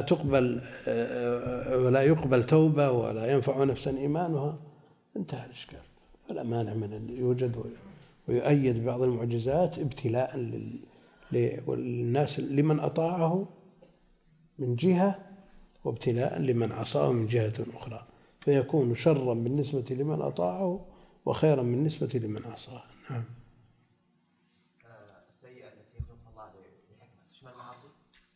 يقبل توبة ولا ينفع نفسا إيمانها، انتهى الإشكال. فلا مانع من أن يوجد ويؤيد بعض المعجزات ابتلاء للناس لمن أطاعه من جهة، وابتلاء لمن عصاه من جهة أخرى، فيكون شرا بالنسبة لمن أطاعه وخيرا بالنسبة لمن عصاه. نعم. السيئة التي يخلقها الله بحكمة تشمل المعاصي؟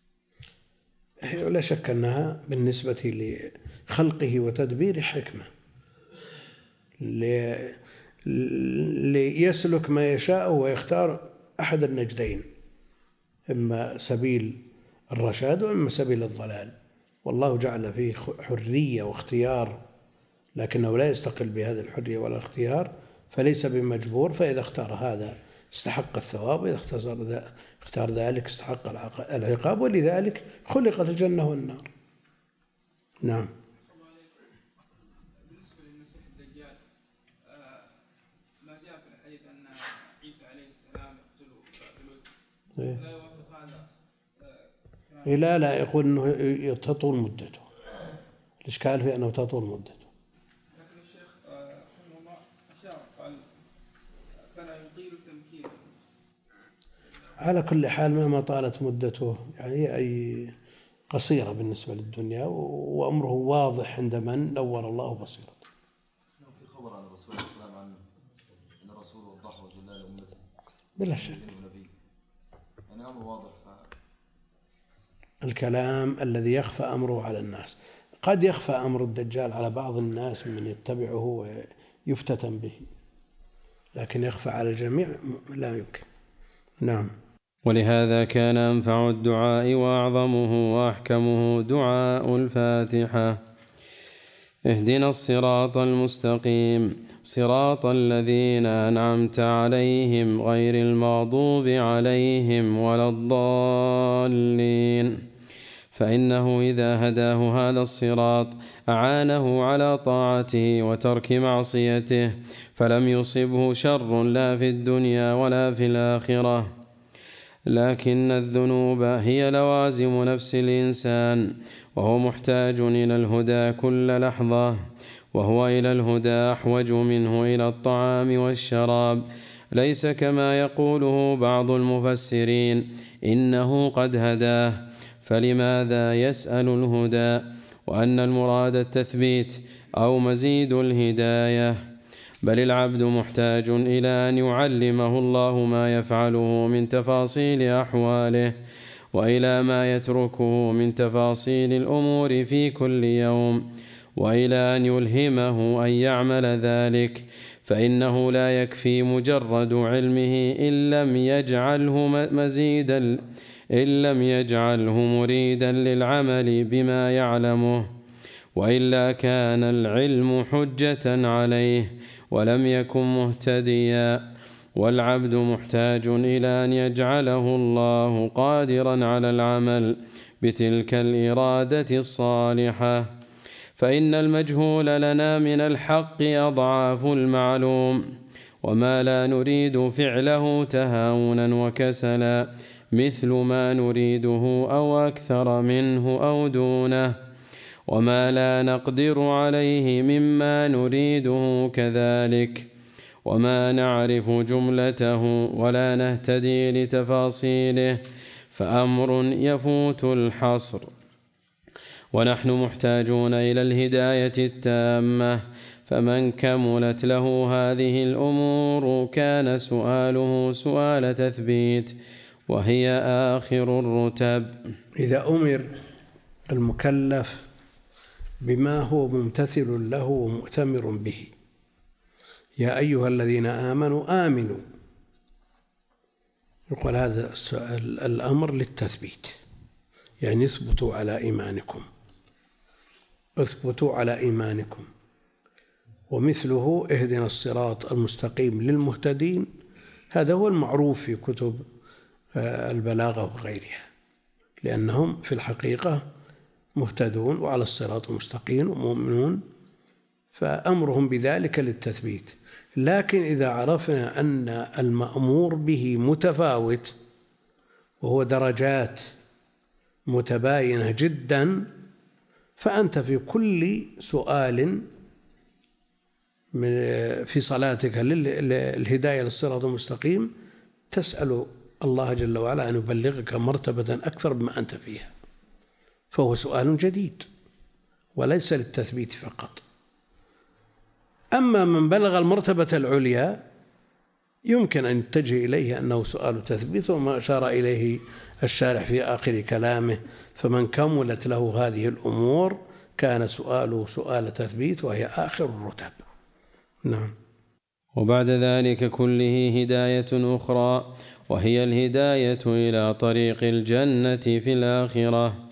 لا شك أنها بالنسبة لخلقه وتدبير حكمة، ليسلك ما يشاء ويختار أحد النجدين، إما سبيل الرشاد وإما سبيل الضلال، والله جعل فيه حرية واختيار، لكنه لا يستقل بهذه الحرية ولا الاختيار، فليس بمجبور. فإذا اختار هذا استحق الثواب، وإذا اختار ذلك استحق العقاب، ولذلك خلقت الجنة والنار. نعم. بالنسبة للمسيح الدجال، ما جاء في الحديث أن عيسى عليه السلام يقتله لا يوافق هذا. لا يقول أنه تطول مدته. الإشكال في أنه تطول مدته. لكن الشيخ رحمه الله أشار قال فلا يطيل تمكينه. على كل حال مهما طالت مدته يعني أي قصيرة بالنسبة للدنيا، وأمره واضح عند من نور الله بصيرته. في خبر عن الرسول صلى الله عليه وسلم عن أن الرسول وضحه جلال أمته بلا شك، يعني أمر واضح. الكلام الذي يخفى أمره على الناس، قد يخفى أمر الدجال على بعض الناس من يتبعه ويفتتن به، لكن يخفى على الجميع لا يمكن. نعم. ولهذا كان أنفع الدعاء وأعظمه وأحكمه دعاء الفاتحة: اهدنا الصراط المستقيم صراط الذين أنعمت عليهم غير المغضوب عليهم ولا الضالين. فإنه إذا هداه هذا الصراط أعانه على طاعته وترك معصيته، فلم يصبه شر لا في الدنيا ولا في الآخرة. لكن الذنوب هي لوازم نفس الإنسان، وهو محتاج إلى الهدى كل لحظة، وهو إلى الهدى أحوج منه إلى الطعام والشراب، ليس كما يقوله بعض المفسرين إنه قد هداه، فلماذا يسأل الهدى؟ وأن المراد التثبيت أو مزيد الهداية، بل العبد محتاج إلى أن يعلمه الله ما يفعله من تفاصيل أحواله، وإلى ما يتركه من تفاصيل الأمور في كل يوم، وإلى أن يلهمه أن يعمل ذلك، فإنه لا يكفي مجرد علمه إن لم يجعله مريدا للعمل بما يعلمه، وإلا كان العلم حجة عليه ولم يكن مهتديا. والعبد محتاج إلى أن يجعله الله قادرا على العمل بتلك الإرادة الصالحة، فإن المجهول لنا من الحق أضعاف المعلوم، وما لا نريد فعله تهاونا وكسلا مثل ما نريده أو أكثر منه أو دونه، وما لا نقدر عليه مما نريده كذلك، وما نعرف جملته ولا نهتدي لتفاصيله فأمر يفوت الحصر. ونحن محتاجون إلى الهداية التامة، فمن كملت له هذه الأمور كان سؤاله سؤال تثبيت، وهي آخر الرتب. إذا أمر المكلف بما هو ممتثل له ومؤتمر به، يا أيها الذين آمنوا آمنوا، يقول هذا الأمر للتثبيت، يعني اثبتوا على إيمانكم. ومثله اهدنا الصراط المستقيم للمهتدين، هذا هو المعروف في كتب البلاغة وغيرها، لأنهم في الحقيقة مهتدون وعلى الصراط المستقيم ومؤمنون، فأمرهم بذلك للتثبيت. لكن إذا عرفنا أن المأمور به متفاوت وهو درجات متباينة جدا، فأنت في كل سؤال في صلاتك للهداية للصراط المستقيم تسأل الله جل وعلا أن يبلغك مرتبة أكثر مما أنت فيها، فهو سؤال جديد وليس للتثبيت فقط. أما من بلغ المرتبة العليا يمكن أن يتجه إليه أنه سؤال تثبيت، وما أشار إليه الشارح في آخر كلامه: فمن كملت له هذه الأمور كان سؤاله سؤال تثبيت، وهي آخر الرتب. نعم. وبعد ذلك كله هداية أخرى، وهي الهداية إلى طريق الجنة في الآخرة،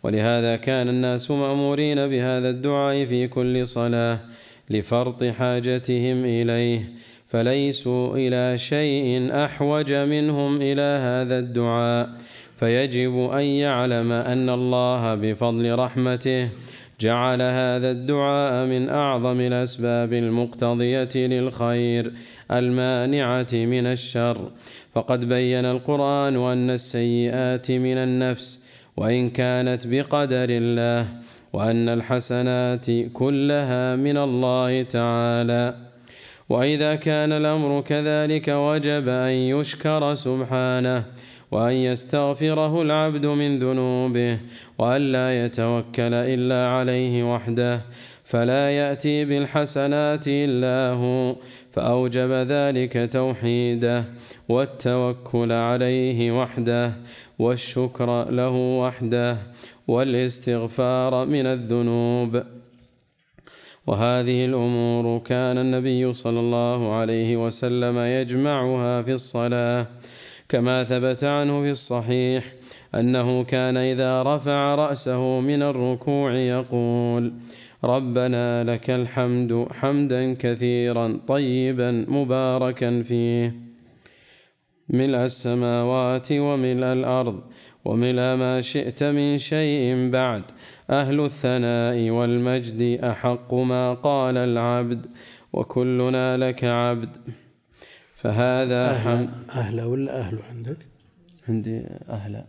ولهذا كان الناس مأمورين بهذا الدعاء في كل صلاة لفرط حاجتهم إليه، فليسوا إلى شيء أحوج منهم إلى هذا الدعاء، فيجب أن يعلم أن الله بفضل رحمته جعل هذا الدعاء من أعظم الأسباب المقتضية للخير المانعة من الشر. فقد بين القرآن أن السيئات من النفس وإن كانت بقدر الله، وأن الحسنات كلها من الله تعالى. وإذا كان الأمر كذلك وجب أن يشكر سبحانه، وأن يستغفره العبد من ذنوبه، وأن لا يتوكل إلا عليه وحده، فلا يأتي بالحسنات إلا هو، فأوجب ذلك توحيده والتوكل عليه وحده والشكر له وحده والاستغفار من الذنوب. وهذه الأمور كان النبي صلى الله عليه وسلم يجمعها في الصلاة، كما ثبت عنه في الصحيح أنه كان إذا رفع رأسه من الركوع يقول: ربنا لك الحمد حمدا كثيرا طيبا مباركا فيه، ملء السماوات وملء الأرض وملء ما شئت من شيء بعد، أهل الثناء والمجد أحق ما قال العبد، وكلنا لك عبد. فهذا أهل ولا أهل عندك؟ عندي أهل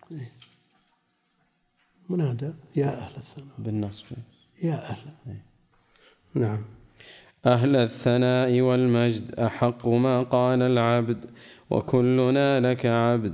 منادى يا أهل الثناء بالنصب يا أهل. نعم. أهل الثناء والمجد أحق ما قال العبد، وكلنا لك عبد.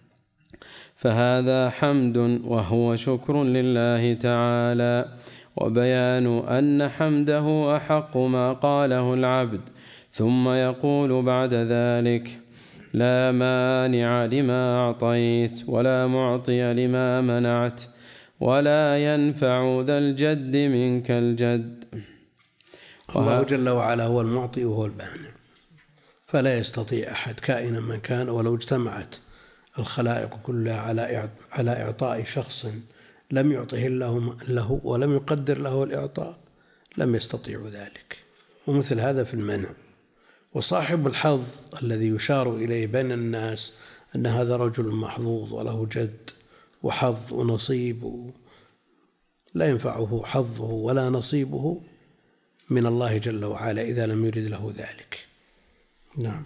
فهذا حمد وهو شكر لله تعالى، وبيان أن حمده أحق ما قاله العبد. ثم يقول بعد ذلك: لا مانع لما أعطيت ولا معطي لما منعت ولا ينفع ذا الجد منك الجد. الله جل وعلا هو المعطي وهو المانع، فلا يستطيع أحد كائنا من كان، ولو اجتمعت الخلائق كلها على إعطاء شخص لم يعطه الله له ولم يقدر له الإعطاء لم يستطيعوا ذلك. ومثل هذا في المنع. وصاحب الحظ الذي يشار إليه بين الناس أن هذا رجل محظوظ وله جد وحظ ونصيب، لا ينفعه حظه ولا نصيبه من الله جل وعلا إذا لم يرد له ذلك. نعم.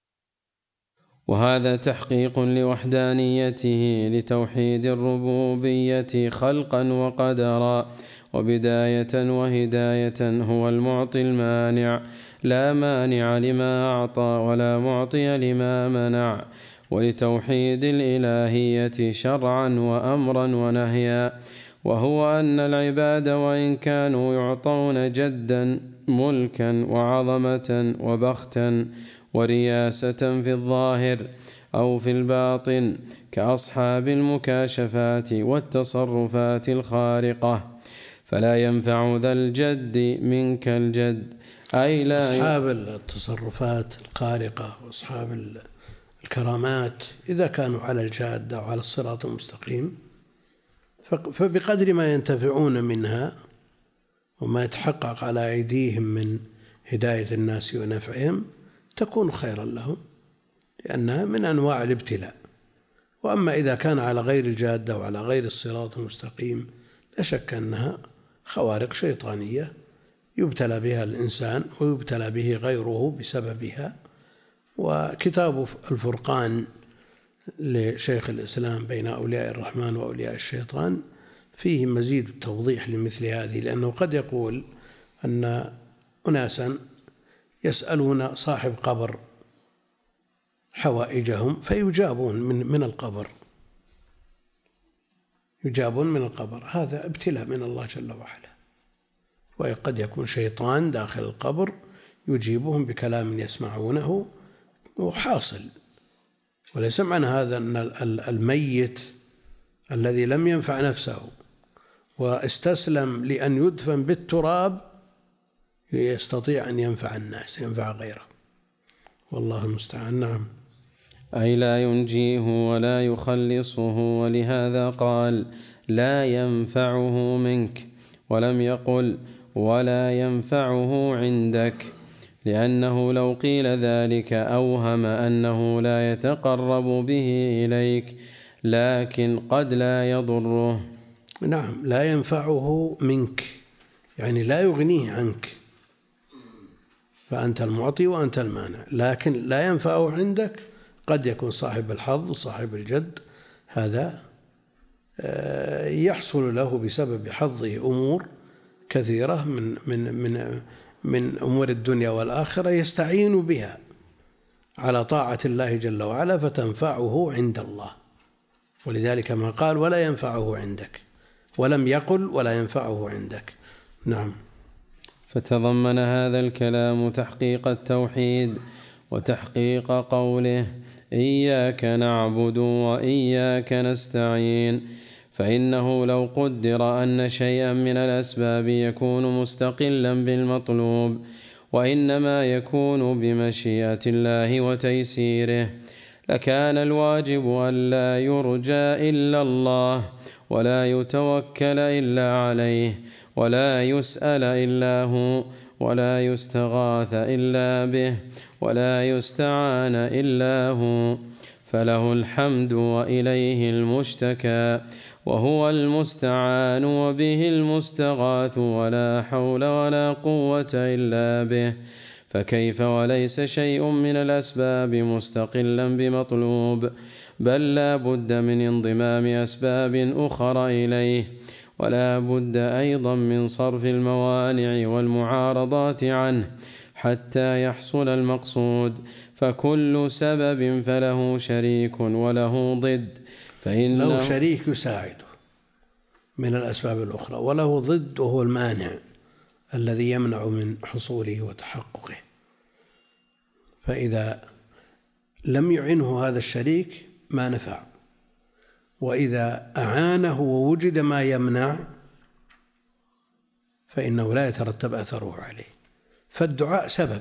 وهذا تحقيق لوحدانيته لتوحيد الربوبية خلقا وقدرا وبداية وهداية. هو المعطي المانع، لا مانع لما أعطى ولا معطي لما منع. ولتوحيد الإلهية شرعا وأمرا ونهيا، وهو أن العباد وإن كانوا يعطون جدا ملكا وعظمة وبختا ورياسة في الظاهر أو في الباطن كأصحاب المكاشفات والتصرفات الخارقة، فلا ينفع ذا الجد منك الجد، أي لا أصحاب التصرفات الخارقة وأصحاب الكرامات إذا كانوا على الجادة وعلى الصراط المستقيم فبقدر ما ينتفعون منها وما يتحقق على أيديهم من هداية الناس ونفعهم تكون خيرا لهم، لأنها من أنواع الابتلاء. وأما إذا كان على غير الجادة وعلى غير الصراط المستقيم لا شك أنها خوارق شيطانية يبتلى بها الإنسان ويبتلى به غيره بسببها. وكتاب الفرقان لشيخ الإسلام بين أولياء الرحمن وأولياء الشيطان فيه مزيد توضيح لمثل هذه، لأنه قد يقول أن أناسا يسألون صاحب قبر حوائجهم فيجابون من القبر، يجابون من القبر، هذا ابتلاء من الله جل وعلا. وقد يكون شيطان داخل القبر يجيبهم بكلام يسمعونه وحاصل. وليس معنى هذا أن الميت الذي لم ينفع نفسه واستسلم لأن يدفن بالتراب يستطيع أن ينفع الناس ينفع غيره، والله المستعان. نعم. أي لا ينجيه ولا يخلصه. ولهذا قال: لا ينفعه منك، ولم يقل ولا ينفعه عندك، لأنه لو قيل ذلك أوهم أنه لا يتقرب به إليك، لكن قد لا يضره. نعم، لا ينفعه منك يعني لا يغنيه عنك، فأنت المعطي وأنت المانع، لكن لا ينفعه عندك. قد يكون صاحب الحظ صاحب الجد هذا يحصل له بسبب حظه أمور كثيرة من أمور الدنيا والآخرة يستعين بها على طاعة الله جل وعلا فتنفعه عند الله، ولذلك ما قال ولا ينفعه عندك، ولم يقل ولا ينفعه عندك. نعم. فتضمن هذا الكلام تحقيق التوحيد وتحقيق قوله إياك نعبد وإياك نستعين، فإنه لو قدر أن شيئا من الأسباب يكون مستقلا بالمطلوب وإنما يكون بمشيئة الله وتيسيره، لكان الواجب أن لا يرجى إلا الله، ولا يتوكل إلا عليه، ولا يسأل إلا هو، ولا يستغاث إلا به، ولا يستعان إلا هو، فله الحمد وإليه المشتكى، وهو المستعان وبه المستغاث، ولا حول ولا قوة إلا به. فكيف وليس شيء من الأسباب مستقلا بمطلوب، بل لا بد من انضمام أسباب أخرى إليه، ولا بد أيضا من صرف الموانع والمعارضات عنه حتى يحصل المقصود، فكل سبب فله شريك وله ضد، له شريك يساعده من الأسباب الأخرى، وله ضد وهو المانع الذي يمنع من حصوله وتحققه. فإذا لم يعنه هذا الشريك ما نفع، وإذا أعانه ووجد ما يمنع فإنه لا يترتب أثره عليه. فالدعاء سبب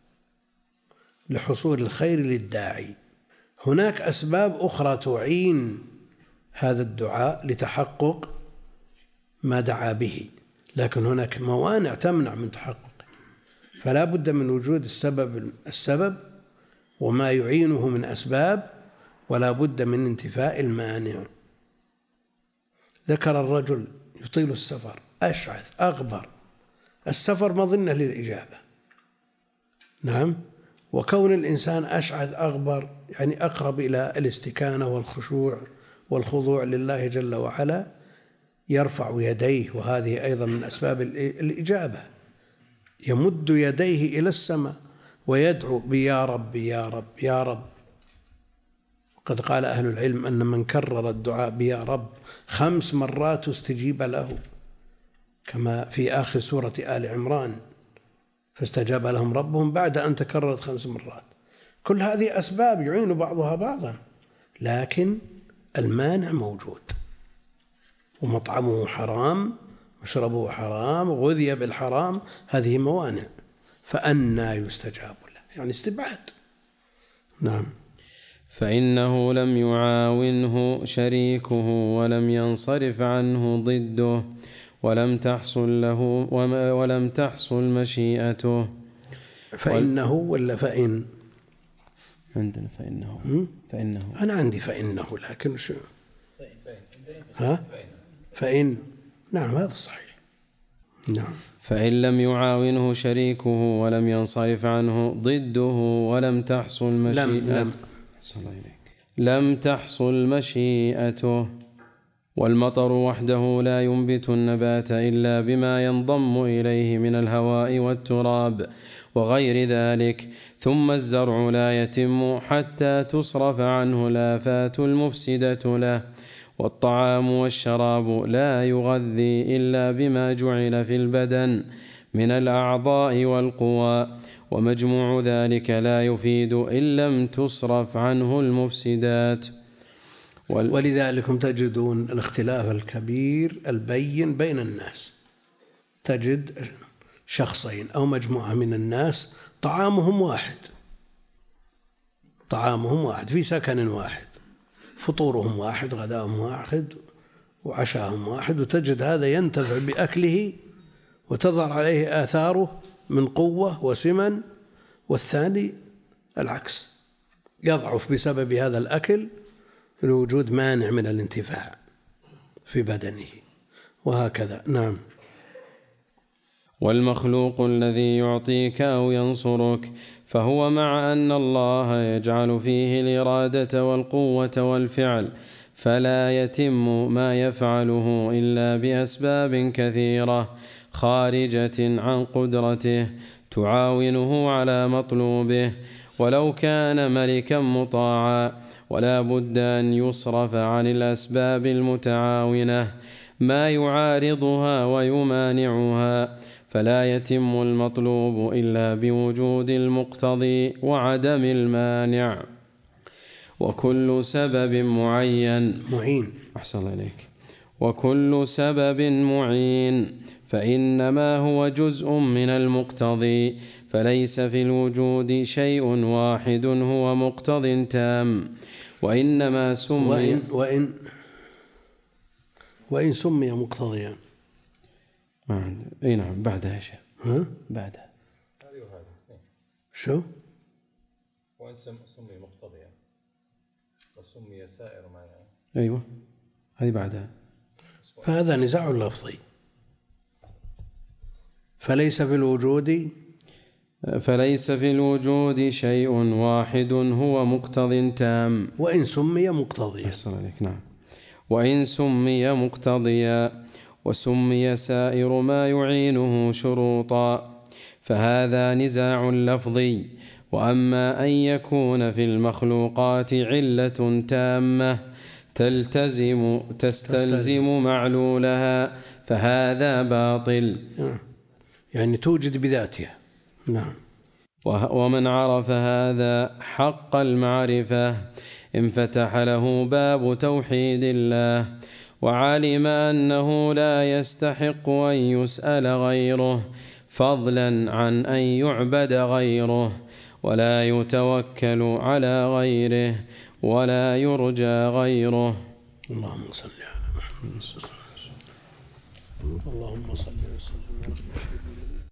لحصول الخير للداعي. هناك أسباب أخرى تعين هذا الدعاء لتحقق ما دعا به، لكن هناك موانع تمنع من تحققه، فلا بد من وجود السبب وما يعينه من أسباب، ولا بد من انتفاء المانع. ذكر الرجل يطيل السفر أشعث أغبر، السفر مظنة للإجابة. نعم، وكون الإنسان أشعث أغبر يعني أقرب إلى الاستكانة والخشوع والخضوع لله جل وعلا، يرفع يديه، وهذه أيضا من أسباب الإجابة، يمد يديه إلى السماء ويدعو بيا رب يا رب يا رب. قد قال أهل العلم أن من كرر الدعاء بيا رب 5 مرات استجيب له، كما في آخر سورة آل عمران، فاستجاب لهم ربهم بعد أن تكررت 5 مرات. كل هذه أسباب يعين بعضها بعضا، لكن المانع موجود، ومطعمه حرام، مشربه حرام، غذي بالحرام، هذه موانع، فأنى يستجاب له، يعني استبعاد. نعم. فإنه لم يعاونه شريكه ولم ينصرف عنه ضده، ولم تحصل له ولم تحصل مشيئته. فإنه ولا فإن؟ عندنا فإنه أنا عندي فإنه، لكن شو فإن نعم هذا صحيح. نعم. فإن لم يعاونه شريكه ولم ينصرف عنه ضده ولم تحصل مشيئته لم تحصل مشيئته. والمطر وحده لا ينبت النبات إلا بما ينضم إليه من الهواء والتراب وغير ذلك، ثم الزرع لا يتم حتى تصرف عنه الآفات المفسدة له، والطعام والشراب لا يغذي إلا بما جعل في البدن من الأعضاء والقوى، ومجموع ذلك لا يفيد إن لم تصرف عنه المفسدات. ولذلك تجدون الاختلاف الكبير البين بين الناس، تجد شخصين أو مجموعة من الناس طعامهم واحد في سكن واحد، فطورهم واحد، غداهم واحد، وعشاهم واحد، وتجد هذا ينتفع بأكله وتظهر عليه آثاره من قوة وسمن، والثاني العكس يضعف بسبب هذا الأكل لوجود مانع من الانتفاع في بدنه، وهكذا. نعم. والمخلوق الذي يعطيك أو ينصرك فهو مع أن الله يجعل فيه الإرادة والقوة والفعل، فلا يتم ما يفعله إلا بأسباب كثيرة خارجة عن قدرته تعاونه على مطلوبه، ولو كان ملكا مطاعا ولا بد أن يصرف عن الأسباب المتعاونة ما يعارضها ويمانعها، فلا يتم المطلوب إلا بوجود المقتضي وعدم المانع. وكل سبب معين أحسن إليك، وكل سبب معين فإنما هو جزء من المقتضي، فليس في الوجود شيء واحد هو مقتض تام، وإنما سمي وإن سمي مقتضيا. أي نعم، بعدها شيء. بعدها شو؟ وإن سمي مقتضيا وسمي سائر ما أيوة هذه بعدها. فهذا نزاع لفظي. فليس في الوجود شيء واحد هو مقتض تام، وإن سمي مقتضيا. نعم. وإن سمي مقتضيا وسمي سائر ما يعينه شروطا، فهذا نزاع لفظي. وأما أن يكون في المخلوقات علة تامة تستلزم معلولها فهذا باطل، يعني توجد بذاتها. نعم. ومن عرف هذا حق المعرفة انفتح له باب توحيد الله، وعلم أنه لا يستحق أن يسأل غيره فضلا عن أن يعبد غيره، ولا يتوكل على غيره ولا يرجى غيره. اللهم صل على محمد. اللهم صل وسلم على محمد.